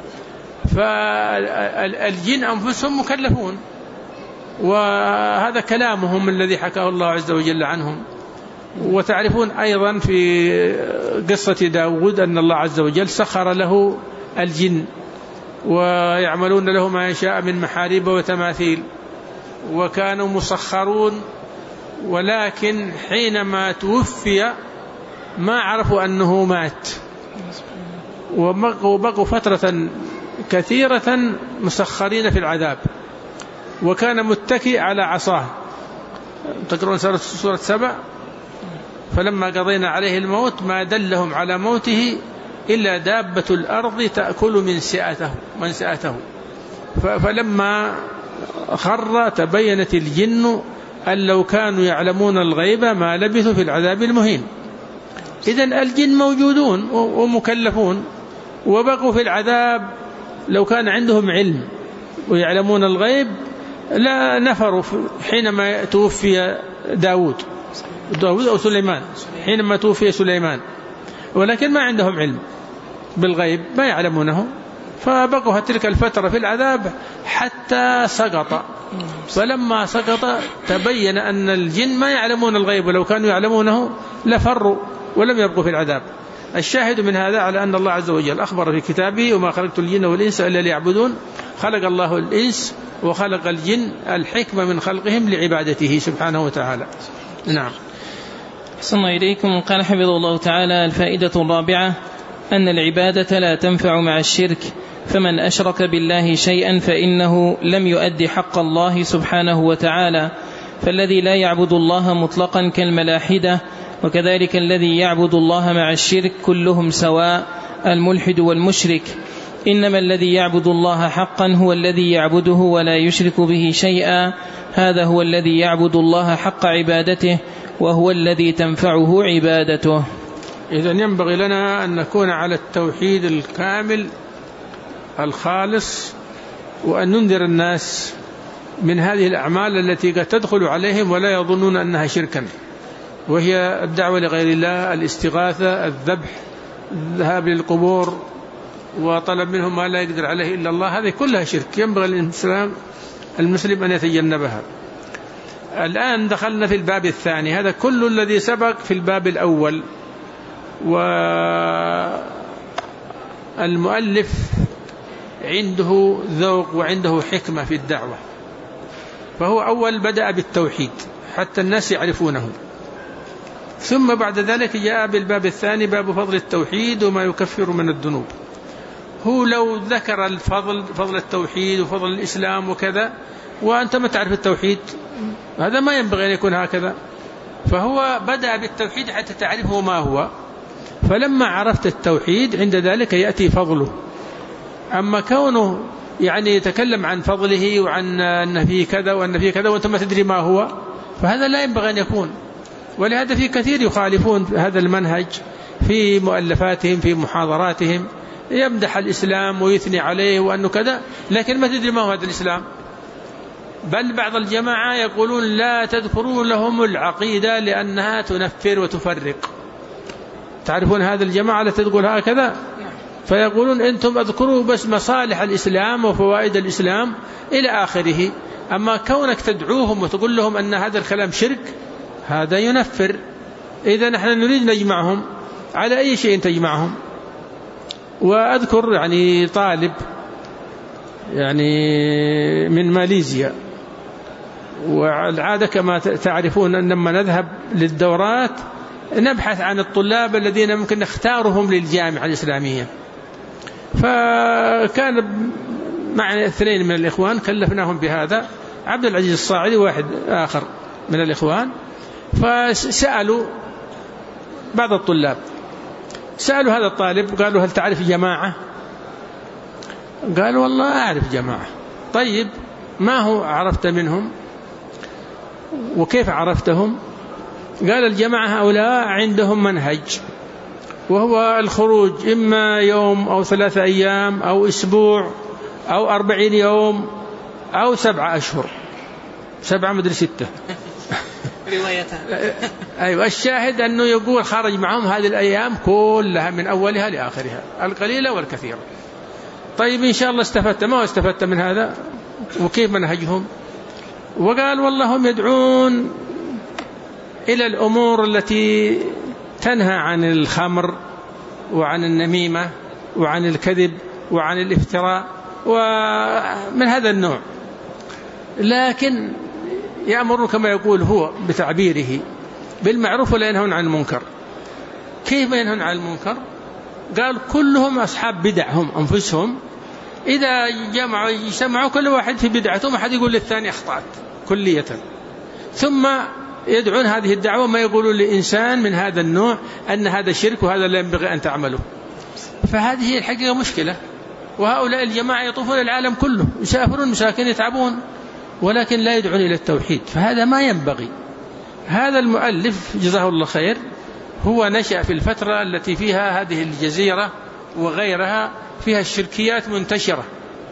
فالجن أنفسهم مكلفون، وهذا كلامهم الذي حكاه الله عز وجل عنهم. وتعرفون أيضا في قصة داود أن الله عز وجل سخر له الجن ويعملون له ما يشاء من محاريب وتماثيل، وكانوا مسخرون، ولكن حينما توفي ما عرفوا أنه مات، وبقوا فترة كثيرة مسخرين في العذاب. وكان متكئ على عصاه. تقرؤون سورة 7: فلما قضينا عليه الموت ما دلهم على موته إلا دابة الأرض تأكل من سأته. فلما خر تبينت الجن أن لو كانوا يعلمون الغيب ما لبثوا في العذاب المهين. إذن الجن موجودون ومكلفون وبقوا في العذاب. لو كان عندهم علم ويعلمون الغيب لا نفروا حينما توفي داود أو سليمان، حينما توفي سليمان، ولكن ما عندهم علم بالغيب، ما يعلمونه، فبقوا تلك الفترة في العذاب حتى سقط. فلما سقط تبين أن الجن ما يعلمون الغيب، ولو كانوا يعلمونه لفروا ولم يبقوا في العذاب. الشاهد من هذا على أن الله عز وجل أخبر في كتابه: وما خلقت الجن والإنس إلا ليعبدون. خلق الله الإنس وخلق الجن، الحكمة من خلقهم لعبادته سبحانه وتعالى. نعم. أحسن الله إليكم. قال حفظه الله تعالى: الفائدة الرابعة أن العبادة لا تنفع مع الشرك، فمن أشرك بالله شيئا فإنه لم يؤدي حق الله سبحانه وتعالى. فالذي لا يعبد الله مطلقا كالملاحدة، وكذلك الذي يعبد الله مع الشرك كلهم سواء، الملحد والمشرك. إنما الذي يعبد الله حقا هو الذي يعبده ولا يشرك به شيئا، هذا هو الذي يعبد الله حق عبادته وهو الذي تنفعه عبادته. إذن ينبغي لنا أن نكون على التوحيد الكامل الخالص، وأن ننذر الناس من هذه الأعمال التي قد تدخل عليهم ولا يظنون أنها شركا، وهي الدعوة لغير الله، الاستغاثة، الذبح، الذهاب للقبور وطلب منهم ما لا يقدر عليه إلا الله، هذه كلها شرك ينبغي المسلم أن يتجنبها. الآن دخلنا في الباب الثاني، هذا كل الذي سبق في الباب الأول. والمؤلف عنده ذوق وعنده حكمة في الدعوة، فهو أول بدأ بالتوحيد حتى الناس يعرفونه، ثم بعد ذلك جاء بالباب الثاني باب فضل التوحيد وما يكفر من الذنوب. هو لو ذكر فضل التوحيد وفضل الإسلام وكذا وأنت ما تعرف التوحيد، هذا ما ينبغي أن يكون هكذا، فهو بدأ بالتوحيد حتى تعرفه ما هو، فلما عرفت التوحيد عند ذلك يأتي فضله. أما كونه يعني يتكلم عن فضله وعن أن فيه كذا وأن فيه كذا وأنت ما تدري ما هو، فهذا لا ينبغي أن يكون. ولهذا في كثير يخالفون هذا المنهج في مؤلفاتهم في محاضراتهم، يمدح الإسلام ويثني عليه وأنه كذا، لكن ما تدري ما هو هذا الإسلام. بل بعض الجماعة يقولون لا تذكروا لهم العقيدة لأنها تنفر وتفرق. تعرفون هذا الجماعة لا تقول هكذا، فيقولون أنتم اذكروا بس مصالح الإسلام وفوائد الإسلام إلى آخره، أما كونك تدعوهم وتقول لهم أن هذا الكلام شرك هذا ينفر. إذا نحن نريد نجمعهم على أي شيء تجمعهم. وأذكر يعني طالب يعني من ماليزيا، والعادة كما تعرفون أن لما نذهب للدورات نبحث عن الطلاب الذين ممكن نختارهم للجامعة الإسلامية، فكان معنا 2 من الإخوان كلفناهم بهذا، عبد العزيز الصاعدي وواحد آخر من الإخوان، فسألوا بعض الطلاب، سألوا هذا الطالب قالوا هل تعرف جماعة؟ قال والله أعرف جماعة. طيب ما هو عرفت منهم وكيف عرفتهم؟ قال الجماعة هؤلاء عندهم منهج، وهو الخروج إما يوم أو 3 أيام أو أسبوع أو 40 يوم أو 7 أشهر، 7 مدري 6 روايتها. أيوة، الشاهد أنه يقول خرج معهم هذه الأيام كلها من أولها لآخرها، القليلة والكثيرة. طيب إن شاء الله استفدت، ما استفدت من هذا؟ وكيف منهجهم؟ وقال والله هم يدعون إلى الأمور التي تنهى عن الخمر وعن النميمة وعن الكذب وعن الافتراء ومن هذا النوع، لكن يأمرون كما يقول هو بتعبيره بالمعروف ولا ينهون عن المنكر. كيف ينهون عن المنكر؟ قال كلهم أصحاب بدعهم أنفسهم، إذا يجتمعوا كل واحد في بدعته ما حد يقول للثاني أخطأت كلية، ثم يدعون هذه الدعوة ما يقولون لإنسان من هذا النوع أن هذا شرك وهذا لا ينبغي أن تعمله. فهذه هي الحقيقة مشكلة. وهؤلاء الجماعة يطوفون العالم كله، يسافرون مساكين يتعبون، ولكن لا يدعون إلى التوحيد، فهذا ما ينبغي. هذا المؤلف جزاه الله خير هو نشأ في الفترة التي فيها هذه الجزيرة وغيرها فيها الشركيات منتشرة،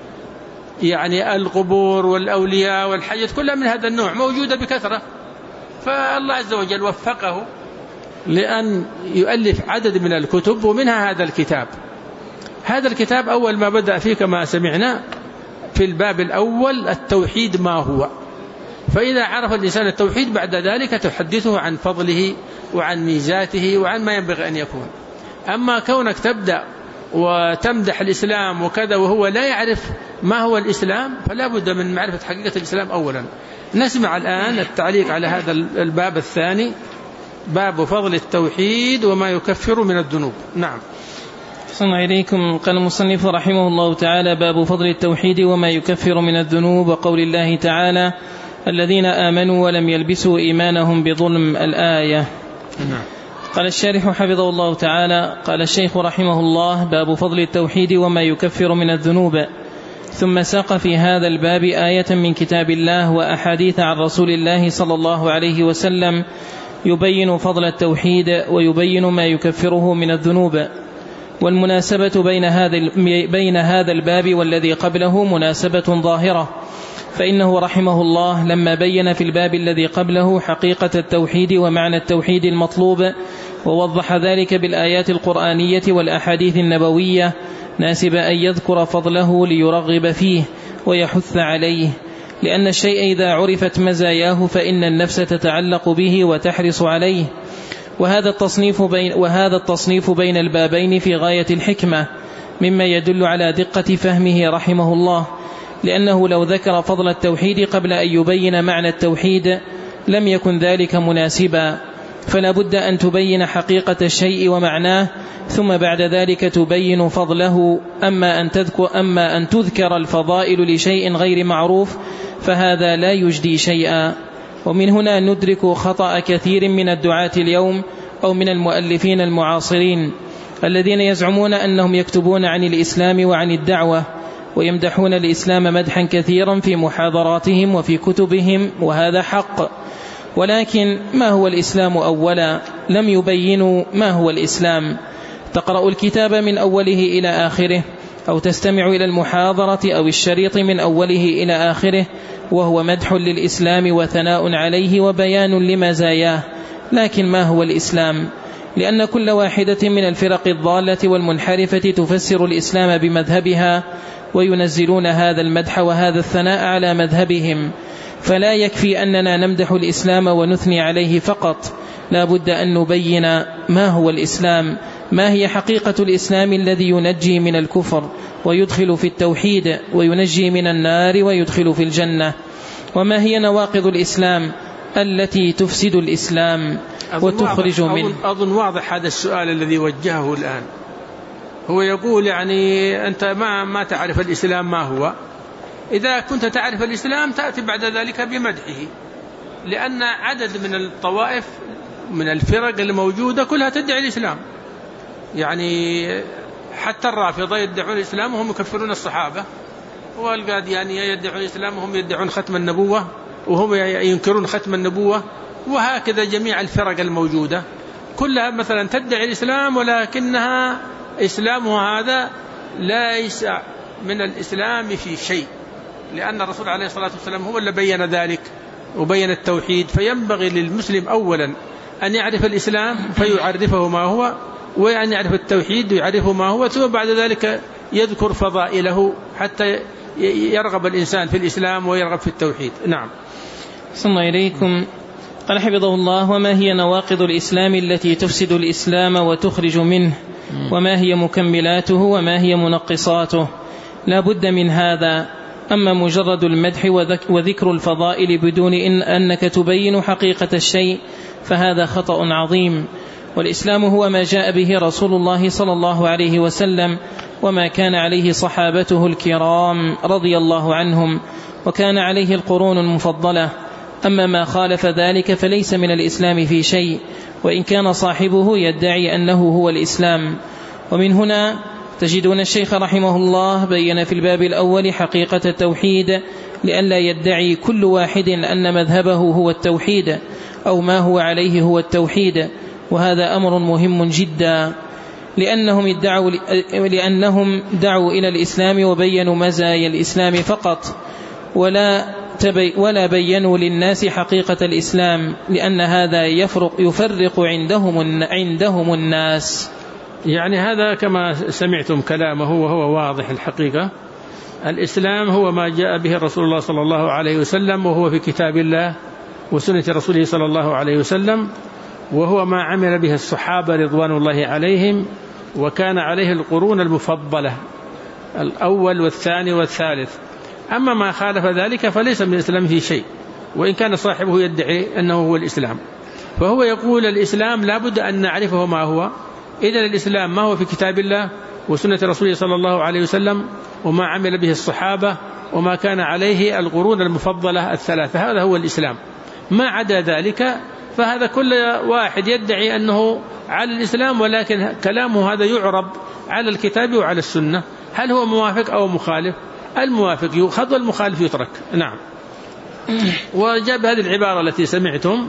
يعني القبور والأولياء والحاجات كلها من هذا النوع موجودة بكثرة، فالله عز وجل وفقه لأن يؤلف عدد من الكتب، ومنها هذا الكتاب. هذا الكتاب أول ما بدأ فيه كما سمعنا في الباب الأول التوحيد ما هو، فإذا عرف الإنسان التوحيد بعد ذلك تحدثه عن فضله وعن ميزاته وعن ما ينبغي أن يكون. أما كونك تبدأ وتمدح الإسلام وكذا وهو لا يعرف ما هو الإسلام، فلا بد من معرفة حقيقة الإسلام أولا. نسمع الآن التعليق على هذا الباب الثاني، باب فضل التوحيد وما يكفر من الذنوب. نعم. صلى إليكم. قال المصنف رحمه الله تعالى: باب فضل التوحيد وما يكفر من الذنوب، وقول الله تعالى: الذين آمنوا ولم يلبسوا إيمانهم بظلم، الآية. نعم. قال الشارح حفظه الله تعالى: قال الشيخ رحمه الله: باب فضل التوحيد وما يكفر من الذنوب. ثم ساق في هذا الباب آية من كتاب الله وأحاديث عن رسول الله صلى الله عليه وسلم يبين فضل التوحيد ويبين ما يكفره من الذنوب. والمناسبة بين هذا الباب والذي قبله مناسبة ظاهرة، فإنه رحمه الله لما بين في الباب الذي قبله حقيقة التوحيد ومعنى التوحيد المطلوب ووضح ذلك بالآيات القرآنية والأحاديث النبوية، ناسب أن يذكر فضله ليرغب فيه ويحث عليه، لأن الشيء إذا عرفت مزاياه فإن النفس تتعلق به وتحرص عليه. وهذا التصنيف بين البابين في غاية الحكمة، مما يدل على دقة فهمه رحمه الله، لأنه لو ذكر فضل التوحيد قبل أن يبين معنى التوحيد لم يكن ذلك مناسبا، فلا بد أن تبين حقيقة الشيء ومعناه ثم بعد ذلك تبين فضله. أما أن تذكر الفضائل لشيء غير معروف فهذا لا يجدي شيئا. ومن هنا ندرك خطأ كثير من الدعاة اليوم أو من المؤلفين المعاصرين الذين يزعمون أنهم يكتبون عن الإسلام وعن الدعوة ويمدحون الإسلام مدحا كثيرا في محاضراتهم وفي كتبهم، وهذا حق، ولكن ما هو الإسلام أولا؟ لم يبينوا ما هو الإسلام. تقرأ الكتاب من أوله إلى آخره أو تستمع إلى المحاضرة أو الشريط من أوله إلى آخره وهو مدح للإسلام وثناء عليه وبيان لمزاياه، لكن ما هو الإسلام؟ لأن كل واحدة من الفرق الضالة والمنحرفة تفسر الإسلام بمذهبها وينزلون هذا المدح وهذا الثناء على مذهبهم، فلا يكفي أننا نمدح الإسلام ونثني عليه فقط، لا بد أن نبين ما هو الإسلام، ما هي حقيقة الإسلام الذي ينجي من الكفر ويدخل في التوحيد وينجي من النار ويدخل في الجنة، وما هي نواقض الإسلام التي تفسد الإسلام وتخرج منه. أظن واضح هذا السؤال الذي وجهه الآن. هو يقول يعني أنت ما تعرف الإسلام ما هو. إذا كنت تعرف الإسلام تأتي بعد ذلك بمدحه، لأن عدد من الطوائف من الفرق الموجودة كلها تدعي الإسلام، يعني حتى الرافضة يدعون الإسلام وهم يكفرون الصحابة، والقاديانية يدعون الإسلام وهم يدعون ختم النبوة وهم ينكرون ختم النبوة، وهكذا جميع الفرق الموجودة كلها مثلا تدعي الإسلام، ولكنها إسلامها هذا ليس من الإسلام في شيء، لأن الرسول عليه الصلاة والسلام هو اللي بين ذلك وبين التوحيد. فينبغي للمسلم أولا أن يعرف الإسلام فيعرفه ما هو، وأن يعرف التوحيد ويعرفه ما هو، ثم بعد ذلك يذكر فضائله حتى يرغب الإنسان في الإسلام ويرغب في التوحيد. نعم. ثم إليكم قال حفظه الله: وما هي نواقض الإسلام التي تفسد الإسلام وتخرج منه، وما هي مكملاته وما هي منقصاته؟ لا بد من هذا. أما مجرد المدح وذكر الفضائل بدون أنك تبين حقيقة الشيء فهذا خطأ عظيم. والإسلام هو ما جاء به رسول الله صلى الله عليه وسلم وما كان عليه صحابته الكرام رضي الله عنهم، وكان عليه القرون المفضلة. أما ما خالف ذلك فليس من الإسلام في شيء، وإن كان صاحبه يدعي أنه هو الإسلام. ومن هنا تجدون الشيخ رحمه الله بين في الباب الأول حقيقة التوحيد، لئلا يدعي كل واحد أن مذهبه هو التوحيد أو ما هو عليه هو التوحيد، وهذا أمر مهم جدا، لأنهم دعوا إلى الإسلام وبينوا مزايا الإسلام فقط، ولا بينوا للناس حقيقة الإسلام، لأن هذا يفرق عندهم الناس. يعني هذا كما سمعتم كلامه وهو واضح الحقيقة. الإسلام هو ما جاء به رسول الله صلى الله عليه وسلم، وهو في كتاب الله وسنة رسوله صلى الله عليه وسلم، وهو ما عمل به الصحابة رضوان الله عليهم، وكان عليه القرون المفضلة الأول والثاني والثالث. أما ما خالف ذلك فليس من الإسلام في شيء، وإن كان صاحبه يدعي أنه هو الإسلام. فهو يقول الإسلام لا بد أن نعرفه ما هو. إذن الإسلام ما هو في كتاب الله وسنة رسوله صلى الله عليه وسلم، وما عمل به الصحابة، وما كان عليه القرون المفضلة الثلاثة، هذا هو الإسلام. ما عدا ذلك فهذا كل واحد يدعي أنه على الإسلام، ولكن كلامه هذا يعرب على الكتاب وعلى السنة. هل هو موافق أو مخالف؟ الموافق يؤخذ والمخالف يترك. نعم. وجاب هذه العبارة التي سمعتم: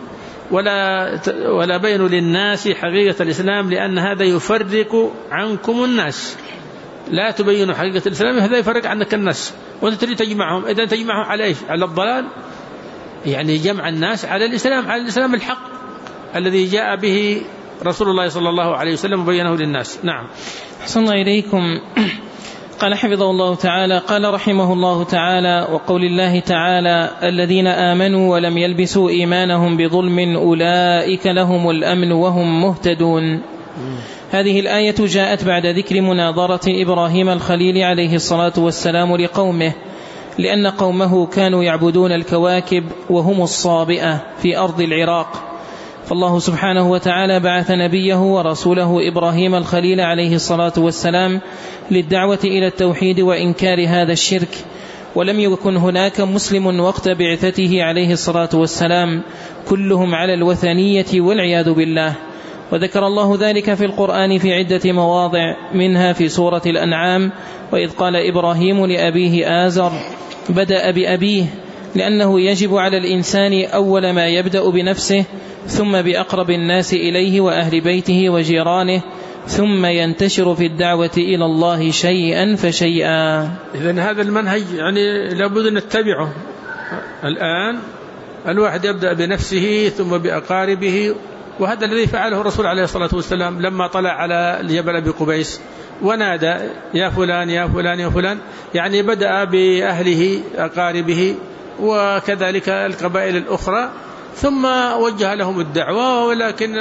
ولا بينوا للناس حقيقة الإسلام لأن هذا يفرق عنكم الناس. لا تبينوا حقيقة الإسلام، هذا يفرق عنك الناس، وأنت تريد تجمعهم. إذا تجمعهم على إيش؟ على الضلال، يعني جمع الناس على الإسلام، على الإسلام الحق الذي جاء به رسول الله صلى الله عليه وسلم وبينه للناس. نعم. أحسن الله إليكم. قال حفظه الله تعالى: قال رحمه الله تعالى: وقول الله تعالى: الذين آمنوا ولم يلبسوا إيمانهم بظلم أولئك لهم الأمن وهم مهتدون. هذه الآية جاءت بعد ذكر مناظرة إبراهيم الخليل عليه الصلاة والسلام لقومه، لأن قومه كانوا يعبدون الكواكب وهم الصابئة في أرض العراق، فالله سبحانه وتعالى بعث نبيه ورسوله إبراهيم الخليل عليه الصلاة والسلام للدعوة إلى التوحيد وإنكار هذا الشرك، ولم يكن هناك مسلم وقت بعثته عليه الصلاة والسلام، كلهم على الوثنية والعياذ بالله. وذكر الله ذلك في القرآن في عدة مواضع، منها في سورة الأنعام: وإذ قال إبراهيم لأبيه آزر، بدأ بأبيه لأنه يجب على الإنسان أول ما يبدأ بنفسه، ثم بأقرب الناس إليه وأهل بيته وجيرانه، ثم ينتشر في الدعوة إلى الله شيئا فشيئا. إذن هذا المنهج يعني لابد أن نتبعه. الآن الواحد يبدأ بنفسه ثم بأقاربه، وهذا الذي فعله الرسول عليه الصلاة والسلام لما طلع على الجبل أبي قبيس ونادى: يا فلان يا فلان يا فلان، يعني بدأ بأهله أقاربه وكذلك القبائل الأخرى، ثم وجه لهم الدعوة. ولكن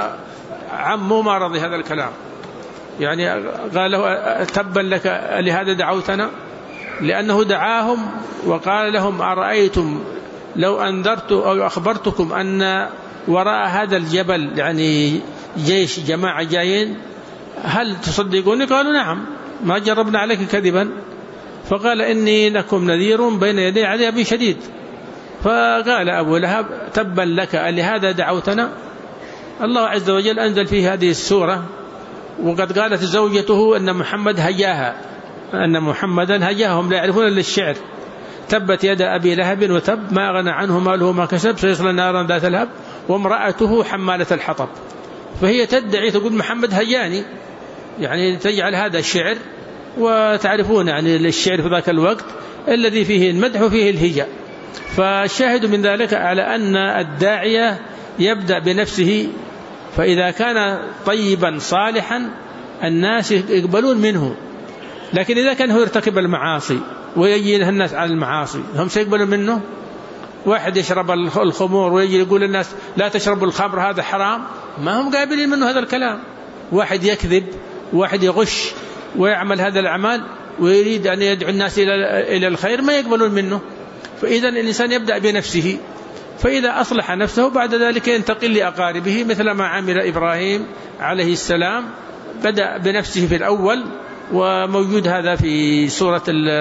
عمه ما رضي هذا الكلام، يعني قال له: تبا لك لهذا دعوتنا، لأنه دعاهم وقال لهم: أرأيتم لو أنذرت أو أخبرتكم أن وراء هذا الجبل يعني جيش جماعة جايين، هل تصدقوني؟ قالوا: نعم، ما جربنا عليك كذبا. فقال: إني لكم نذير بين يدي عذاب شديد. فقال أبو لهب: تبا لك لهذا دعوتنا. الله عز وجل أنزل في هذه السورة: وقد قالت زوجته أن محمد هجاها، أن محمدا هجاهم، لا يعرفون إلا الشعر: تبت يد أبي لهب وتب، ما أغنى عنه ماله ما كسب، سيصلى نارا ذات لهب، وامرأته حمالة الحطب. فهي تدعي تقول: محمد هجاني، يعني تجعل هذا الشعر. وتعرفون يعني الشعر في ذاك الوقت الذي فيه المدح وفيه الهجاء. فالشاهد من ذلك على أن الداعية يبدأ بنفسه، فإذا كان طيبا صالحا الناس يقبلون منه. لكن إذا كان هو يرتكب المعاصي ويجي له الناس على المعاصي، هم سيقبلوا منه؟ واحد يشرب الخمور ويجي يقول للناس: لا تشربوا الخمر هذا حرام، ما هم قابلين منه هذا الكلام. واحد يكذب، واحد يغش ويعمل هذا الأعمال ويريد أن يدعو الناس إلى الخير، ما يقبلون منه. فإذا الإنسان يبدأ بنفسه، فإذا أصلح نفسه بعد ذلك ينتقل لأقاربه، مثل ما عمل إبراهيم عليه السلام، بدأ بنفسه في الأول، وموجود هذا في سورة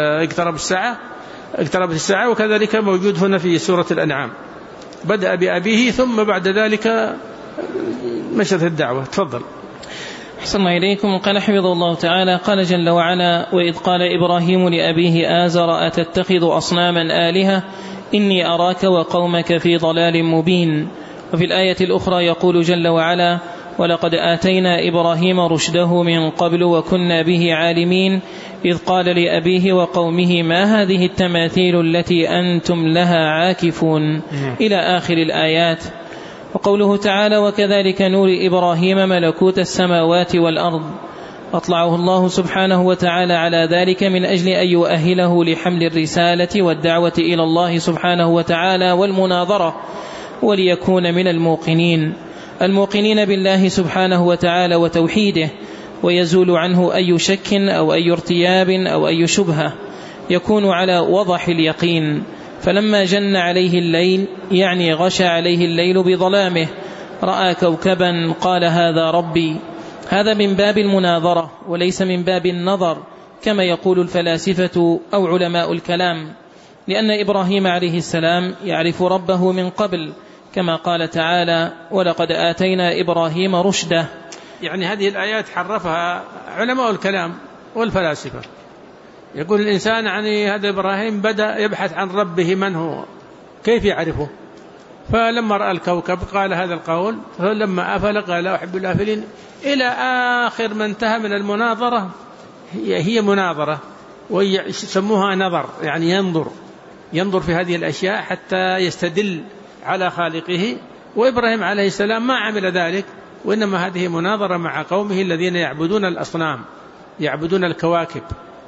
اقتربت الساعة، وكذلك موجود هنا في سورة الأنعام. بدأ بأبيه ثم بعد ذلك مشت الدعوة. تفضل. أحسن الله إليكم. قال حفظه الله تعالى: قال جل وعلا: وإذ قال إبراهيم لأبيه آزر أتتخذ أصناما آلهة إني أراك وقومك في ضلال مبين. وفي الآية الأخرى يقول جل وعلا: ولقد آتينا إبراهيم رشده من قبل وكنا به عالمين إذ قال لأبيه وقومه ما هذه التماثيل التي أنتم لها عاكفون، إلى آخر الآيات. وقوله تعالى: وكذلك نوري إبراهيم ملكوت السماوات والأرض، أطلعه الله سبحانه وتعالى على ذلك من أجل أن يؤهله لحمل الرسالة والدعوة إلى الله سبحانه وتعالى والمناظرة، وليكون من الموقنين بالله سبحانه وتعالى وتوحيده، ويزول عنه أي شك أو أي ارتياب أو أي شبهة، يكون على وضح اليقين. فلما جن عليه الليل، يعني غشى عليه الليل بظلامه، رأى كوكبا قال: هذا ربي. هذا من باب المناظرة وليس من باب النظر كما يقول الفلاسفة أو علماء الكلام، لأن إبراهيم عليه السلام يعرف ربه من قبل، كما قال تعالى ولقد آتينا إبراهيم رشده. يعني هذه الآيات حرفها علماء الكلام والفلاسفة. يقول الإنسان يعني هذا إبراهيم بدأ يبحث عن ربه من هو، كيف يعرفه؟ فلما رأى الكوكب قال هذا القول، فلما أفل قال لا أحب الآفلين، إلى آخر ما انتهى من المناظرة. هي مناظرة ويسموها نظر، يعني ينظر في هذه الأشياء حتى يستدل على خالقه. وإبراهيم عليه السلام ما عمل ذلك، وإنما هذه مناظرة مع قومه الذين يعبدون الأصنام، يعبدون الكواكب.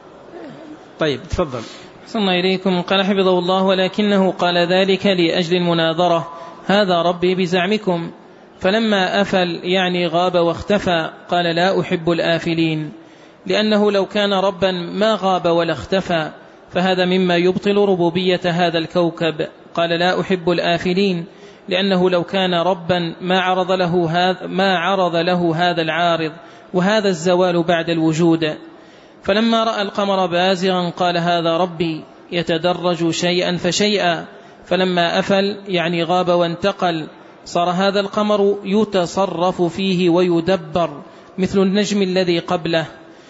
طيب تفضل. صلى إليكم. قال حفظه الله ولكنه قال ذلك لأجل المناظرة، هذا ربي بزعمكم، فلما أفل يعني غاب واختفى قال لا أحب الآفلين، لأنه لو كان ربا ما غاب ولا اختفى، فهذا مما يبطل ربوبية هذا الكوكب. قال لا أحب الآفلين لأنه لو كان ربا ما عرض له هذا العارض وهذا الزوال بعد الوجود. فلما رأى القمر بازغا قال هذا ربي، يتدرج شيئا فشيئا، فلما أفل يعني غاب وانتقل صار هذا القمر يتصرف فيه ويدبر مثل النجم الذي قبله،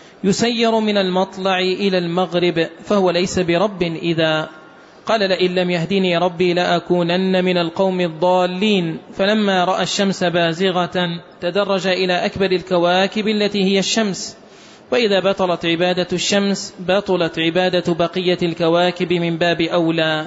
يسير من المطلع إلى المغرب، فهو ليس برب. إذا قال لئن لم يهدني ربي لأكونن من القوم الضالين. فلما رأى الشمس بازغة تدرج إلى أكبر الكواكب التي هي الشمس، وإذا بطلت عبادة الشمس بطلت عبادة بقية الكواكب من باب أولى.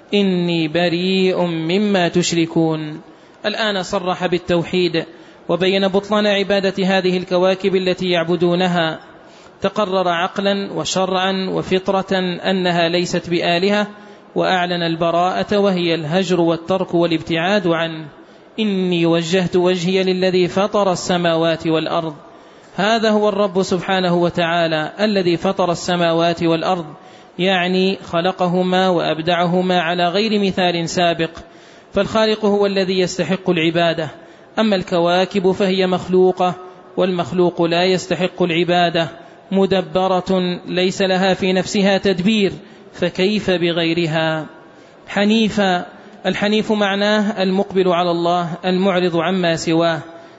إني بريء مما تشركون. الآن صرح بالتوحيد وبين بطلان عبادة هذه الكواكب التي يعبدونها، تقرر عقلا وشرعا وفطرة أنها ليست بآلهة، وأعلن البراءة وهي الهجر والترك والابتعاد عنه. إني وجهت وجهي للذي فطر السماوات والأرض. هذا هو الرب سبحانه وتعالى الذي فطر السماوات والأرض، يعني خلقهما وأبدعهما على غير مثال سابق، فالخالق هو الذي يستحق العبادة. أما الكواكب فهي مخلوقة، والمخلوق لا يستحق العبادة، مدبرة ليس لها في نفسها تدبير، فكيف بغيرها؟ حنيفا، الحنيف معناه المقبل على الله المعرض عما سواه،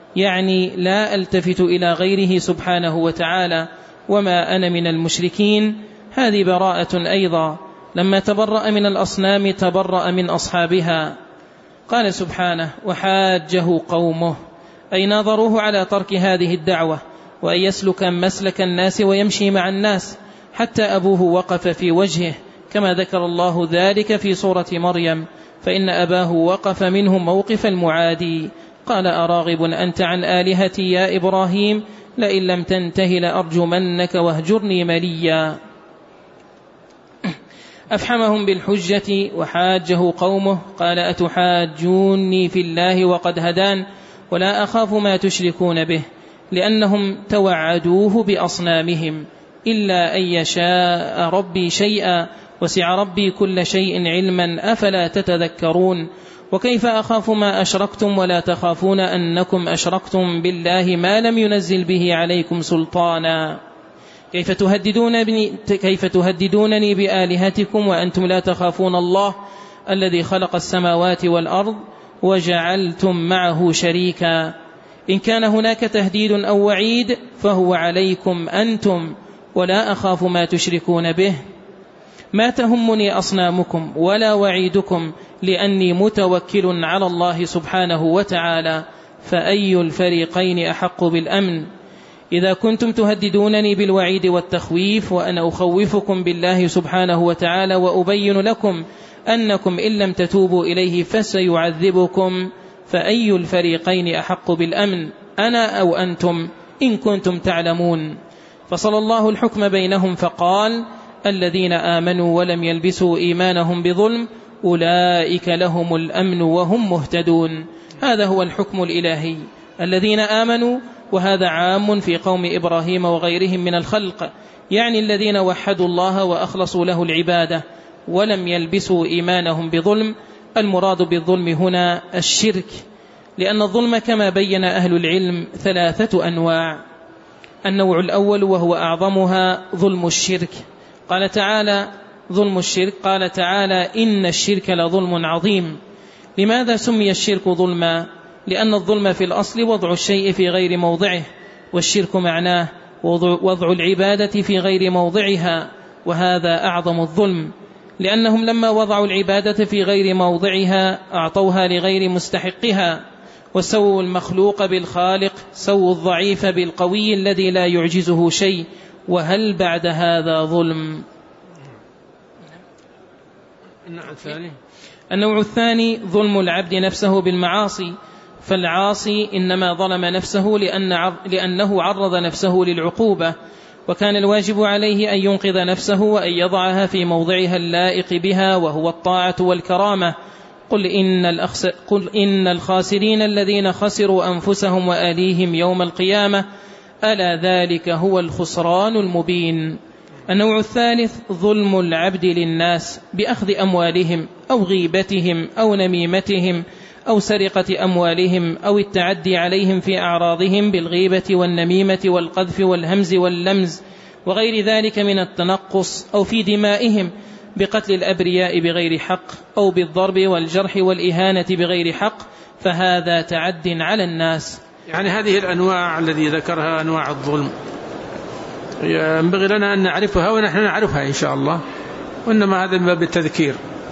يعني لا ألتفت إلى غيره سبحانه وتعالى، وما أنا من المشركين. هذه براءة أيضا، لما تبرأ من الأصنام تبرأ من أصحابها. قال سبحانه وحاجه قومه، أي ناظروه على ترك هذه الدعوة وأن يسلك مسلك الناس ويمشي مع الناس، حتى أبوه وقف في وجهه، كما ذكر الله ذلك في سورة مريم، فإن أباه وقف منه موقف المعادي. قال أراغب أنت عن آلهتي يا إبراهيم، لئن لم تنته لأرجمنك واهجرني مليا. أفحمهم بالحجة وحاجه قومه، قال أتحاجوني في الله وقد هدان ولا أخاف ما تشركون به، لأنهم توعدوه بأصنامهم، إلا أن يشاء ربي شيئا وسع ربي كل شيء علما، أفلا تتذكرون. وكيف أخاف ما أشركتم ولا تخافون أنكم أشركتم بالله ما لم ينزل به عليكم سلطانا. كيف تهددونني بآلهتكم وأنتم لا تخافون الله الذي خلق السماوات والأرض وجعلتم معه شريكا. إن كان هناك تهديد أو وعيد فهو عليكم أنتم، ولا أخاف ما تشركون به. ما تهمني أصنامكم ولا وعيدكم، لأني متوكل على الله سبحانه وتعالى، فأي الفريقين أحق بالأمن؟ إذا كنتم تهددونني بالوعيد والتخويف وأنا أخوفكم بالله سبحانه وتعالى وأبين لكم أنكم إن لم تتوبوا إليه فسيعذبكم، فأي الفريقين أحق بالأمن، أنا أو أنتم إن كنتم تعلمون؟ فصلى الله الحكم بينهم فقال الذين آمنوا ولم يلبسوا إيمانهم بظلم أولئك لهم الأمن وهم مهتدون. هذا هو الحكم الإلهي، الذين آمنوا، وهذا عام في قوم إبراهيم وغيرهم من الخلق، يعني الذين وحدوا الله وأخلصوا له العبادة ولم يلبسوا إيمانهم بظلم. المراد بالظلم هنا الشرك، لأن الظلم كما بين أهل العلم 3 أنواع. النوع الأول وهو أعظمها ظلم الشرك. قال تعالى ظلم الشرك، قال تعالى إن الشرك لظلم عظيم، لماذا سمي الشرك ظلما؟ لأن الظلم في الأصل وضع الشيء في غير موضعه، والشرك معناه وضع العبادة في غير موضعها، وهذا أعظم الظلم، لأنهم لما وضعوا العبادة في غير موضعها أعطوها لغير مستحقها، وسووا المخلوق بالخالق، سووا الضعيف بالقوي الذي لا يعجزه شيء، وهل بعد هذا ظلم؟ النوع الثاني ظلم العبد نفسه بالمعاصي، فالعاصي إنما ظلم نفسه لأنه عرض نفسه للعقوبة، وكان الواجب عليه أن ينقذ نفسه وأن يضعها في موضعها اللائق بها، وهو الطاعة والكرامة. قل إن الخاسرين الذين خسروا أنفسهم وآليهم يوم القيامة ألا ذلك هو الخسران المبين. النوع الثالث ظلم العبد للناس بأخذ أموالهم أو غيبتهم أو نميمتهم أو سرقة أموالهم أو التعدي عليهم في أعراضهم بالغيبة والنميمة والقذف والهمز واللمز وغير ذلك من التنقص، أو في دمائهم بقتل الأبرياء بغير حق، أو بالضرب والجرح والإهانة بغير حق، فهذا تعد على الناس. يعني هذه الأنواع الذي ذكرها أنواع الظلم ينبغي لنا أن نعرفها، ونحن نعرفها إن شاء الله، وإنما هذا من باب التذكير.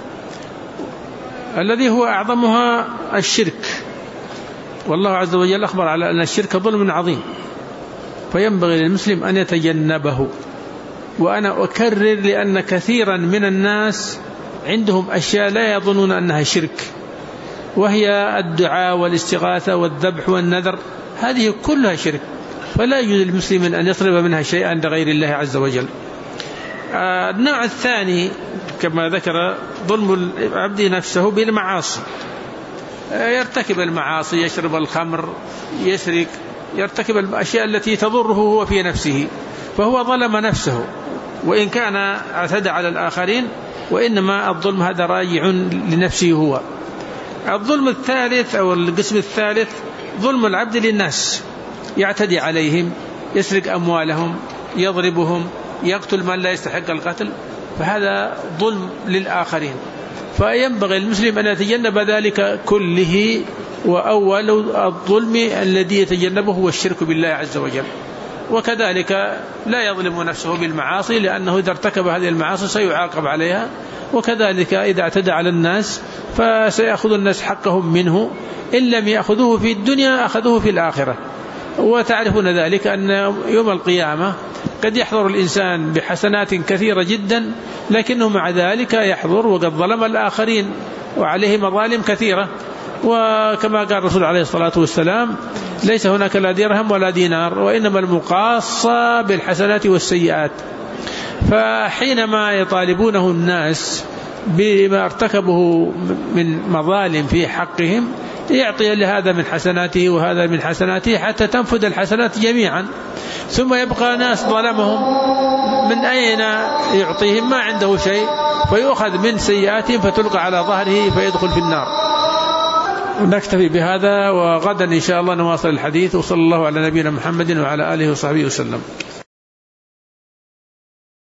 الذي هو أعظمها الشرك، والله عز وجل أخبر على أن الشرك ظلم عظيم، فينبغي للمسلم أن يتجنبه. وأنا أكرر لأن كثيرا من الناس عندهم أشياء لا يظنون أنها شرك، وهي الدعاء والاستغاثة والذبح والنذر، هذه كلها شرك، فلا يجوز للمسلم أن يصرف منها شيئا لغير الله عز وجل. النوع الثاني كما ذكر ظلم العبد نفسه بالمعاصي، يرتكب المعاصي، يشرب الخمر، يسرق، يرتكب الأشياء التي تضره هو في نفسه، فهو ظلم نفسه وإن كان اعتدى على الآخرين، وإنما الظلم هذا راجع لنفسه هو. الظلم الثالث أو القسم الثالث ظلم العبد للناس، يعتدي عليهم، يسرق أموالهم، يضربهم، يقتل من لا يستحق القتل، فهذا ظلم للآخرين، فينبغي المسلم أن يتجنب ذلك كله. وأول الظلم الذي يتجنبه هو الشرك بالله عز وجل، وكذلك لا يظلم نفسه بالمعاصي، لأنه إذا ارتكب هذه المعاصي سيعاقب عليها، وكذلك إذا اعتدى على الناس فسيأخذ الناس حقهم منه، إن لم يأخذوه في الدنيا أخذوه في الآخرة. وتعرفون ذلك أن يوم القيامة قد يحضر الإنسان بحسنات كثيرة جدا، لكنه مع ذلك يحضر وقد ظلم الآخرين وعليه مظالم كثيرة. وكما قال الرسول عليه الصلاة والسلام ليس هناك لا درهم ولا دينار، وإنما المقاصة بالحسنات والسيئات. فحينما يطالبونه الناس بما ارتكبه من مظالم في حقهم يعطي لهذا من حسناته وهذا من حسناته حتى تنفذ الحسنات جميعا، ثم يبقى ناس ظلمهم من أين يعطيهم؟ ما عنده شيء، فيؤخذ من سيئاتهم فتلقى على ظهره فيدخل في النار. نكتفي بهذا، وغدا إن شاء الله نواصل الحديث، وصلى الله على نبينا محمد وعلى آله وصحبه وسلم.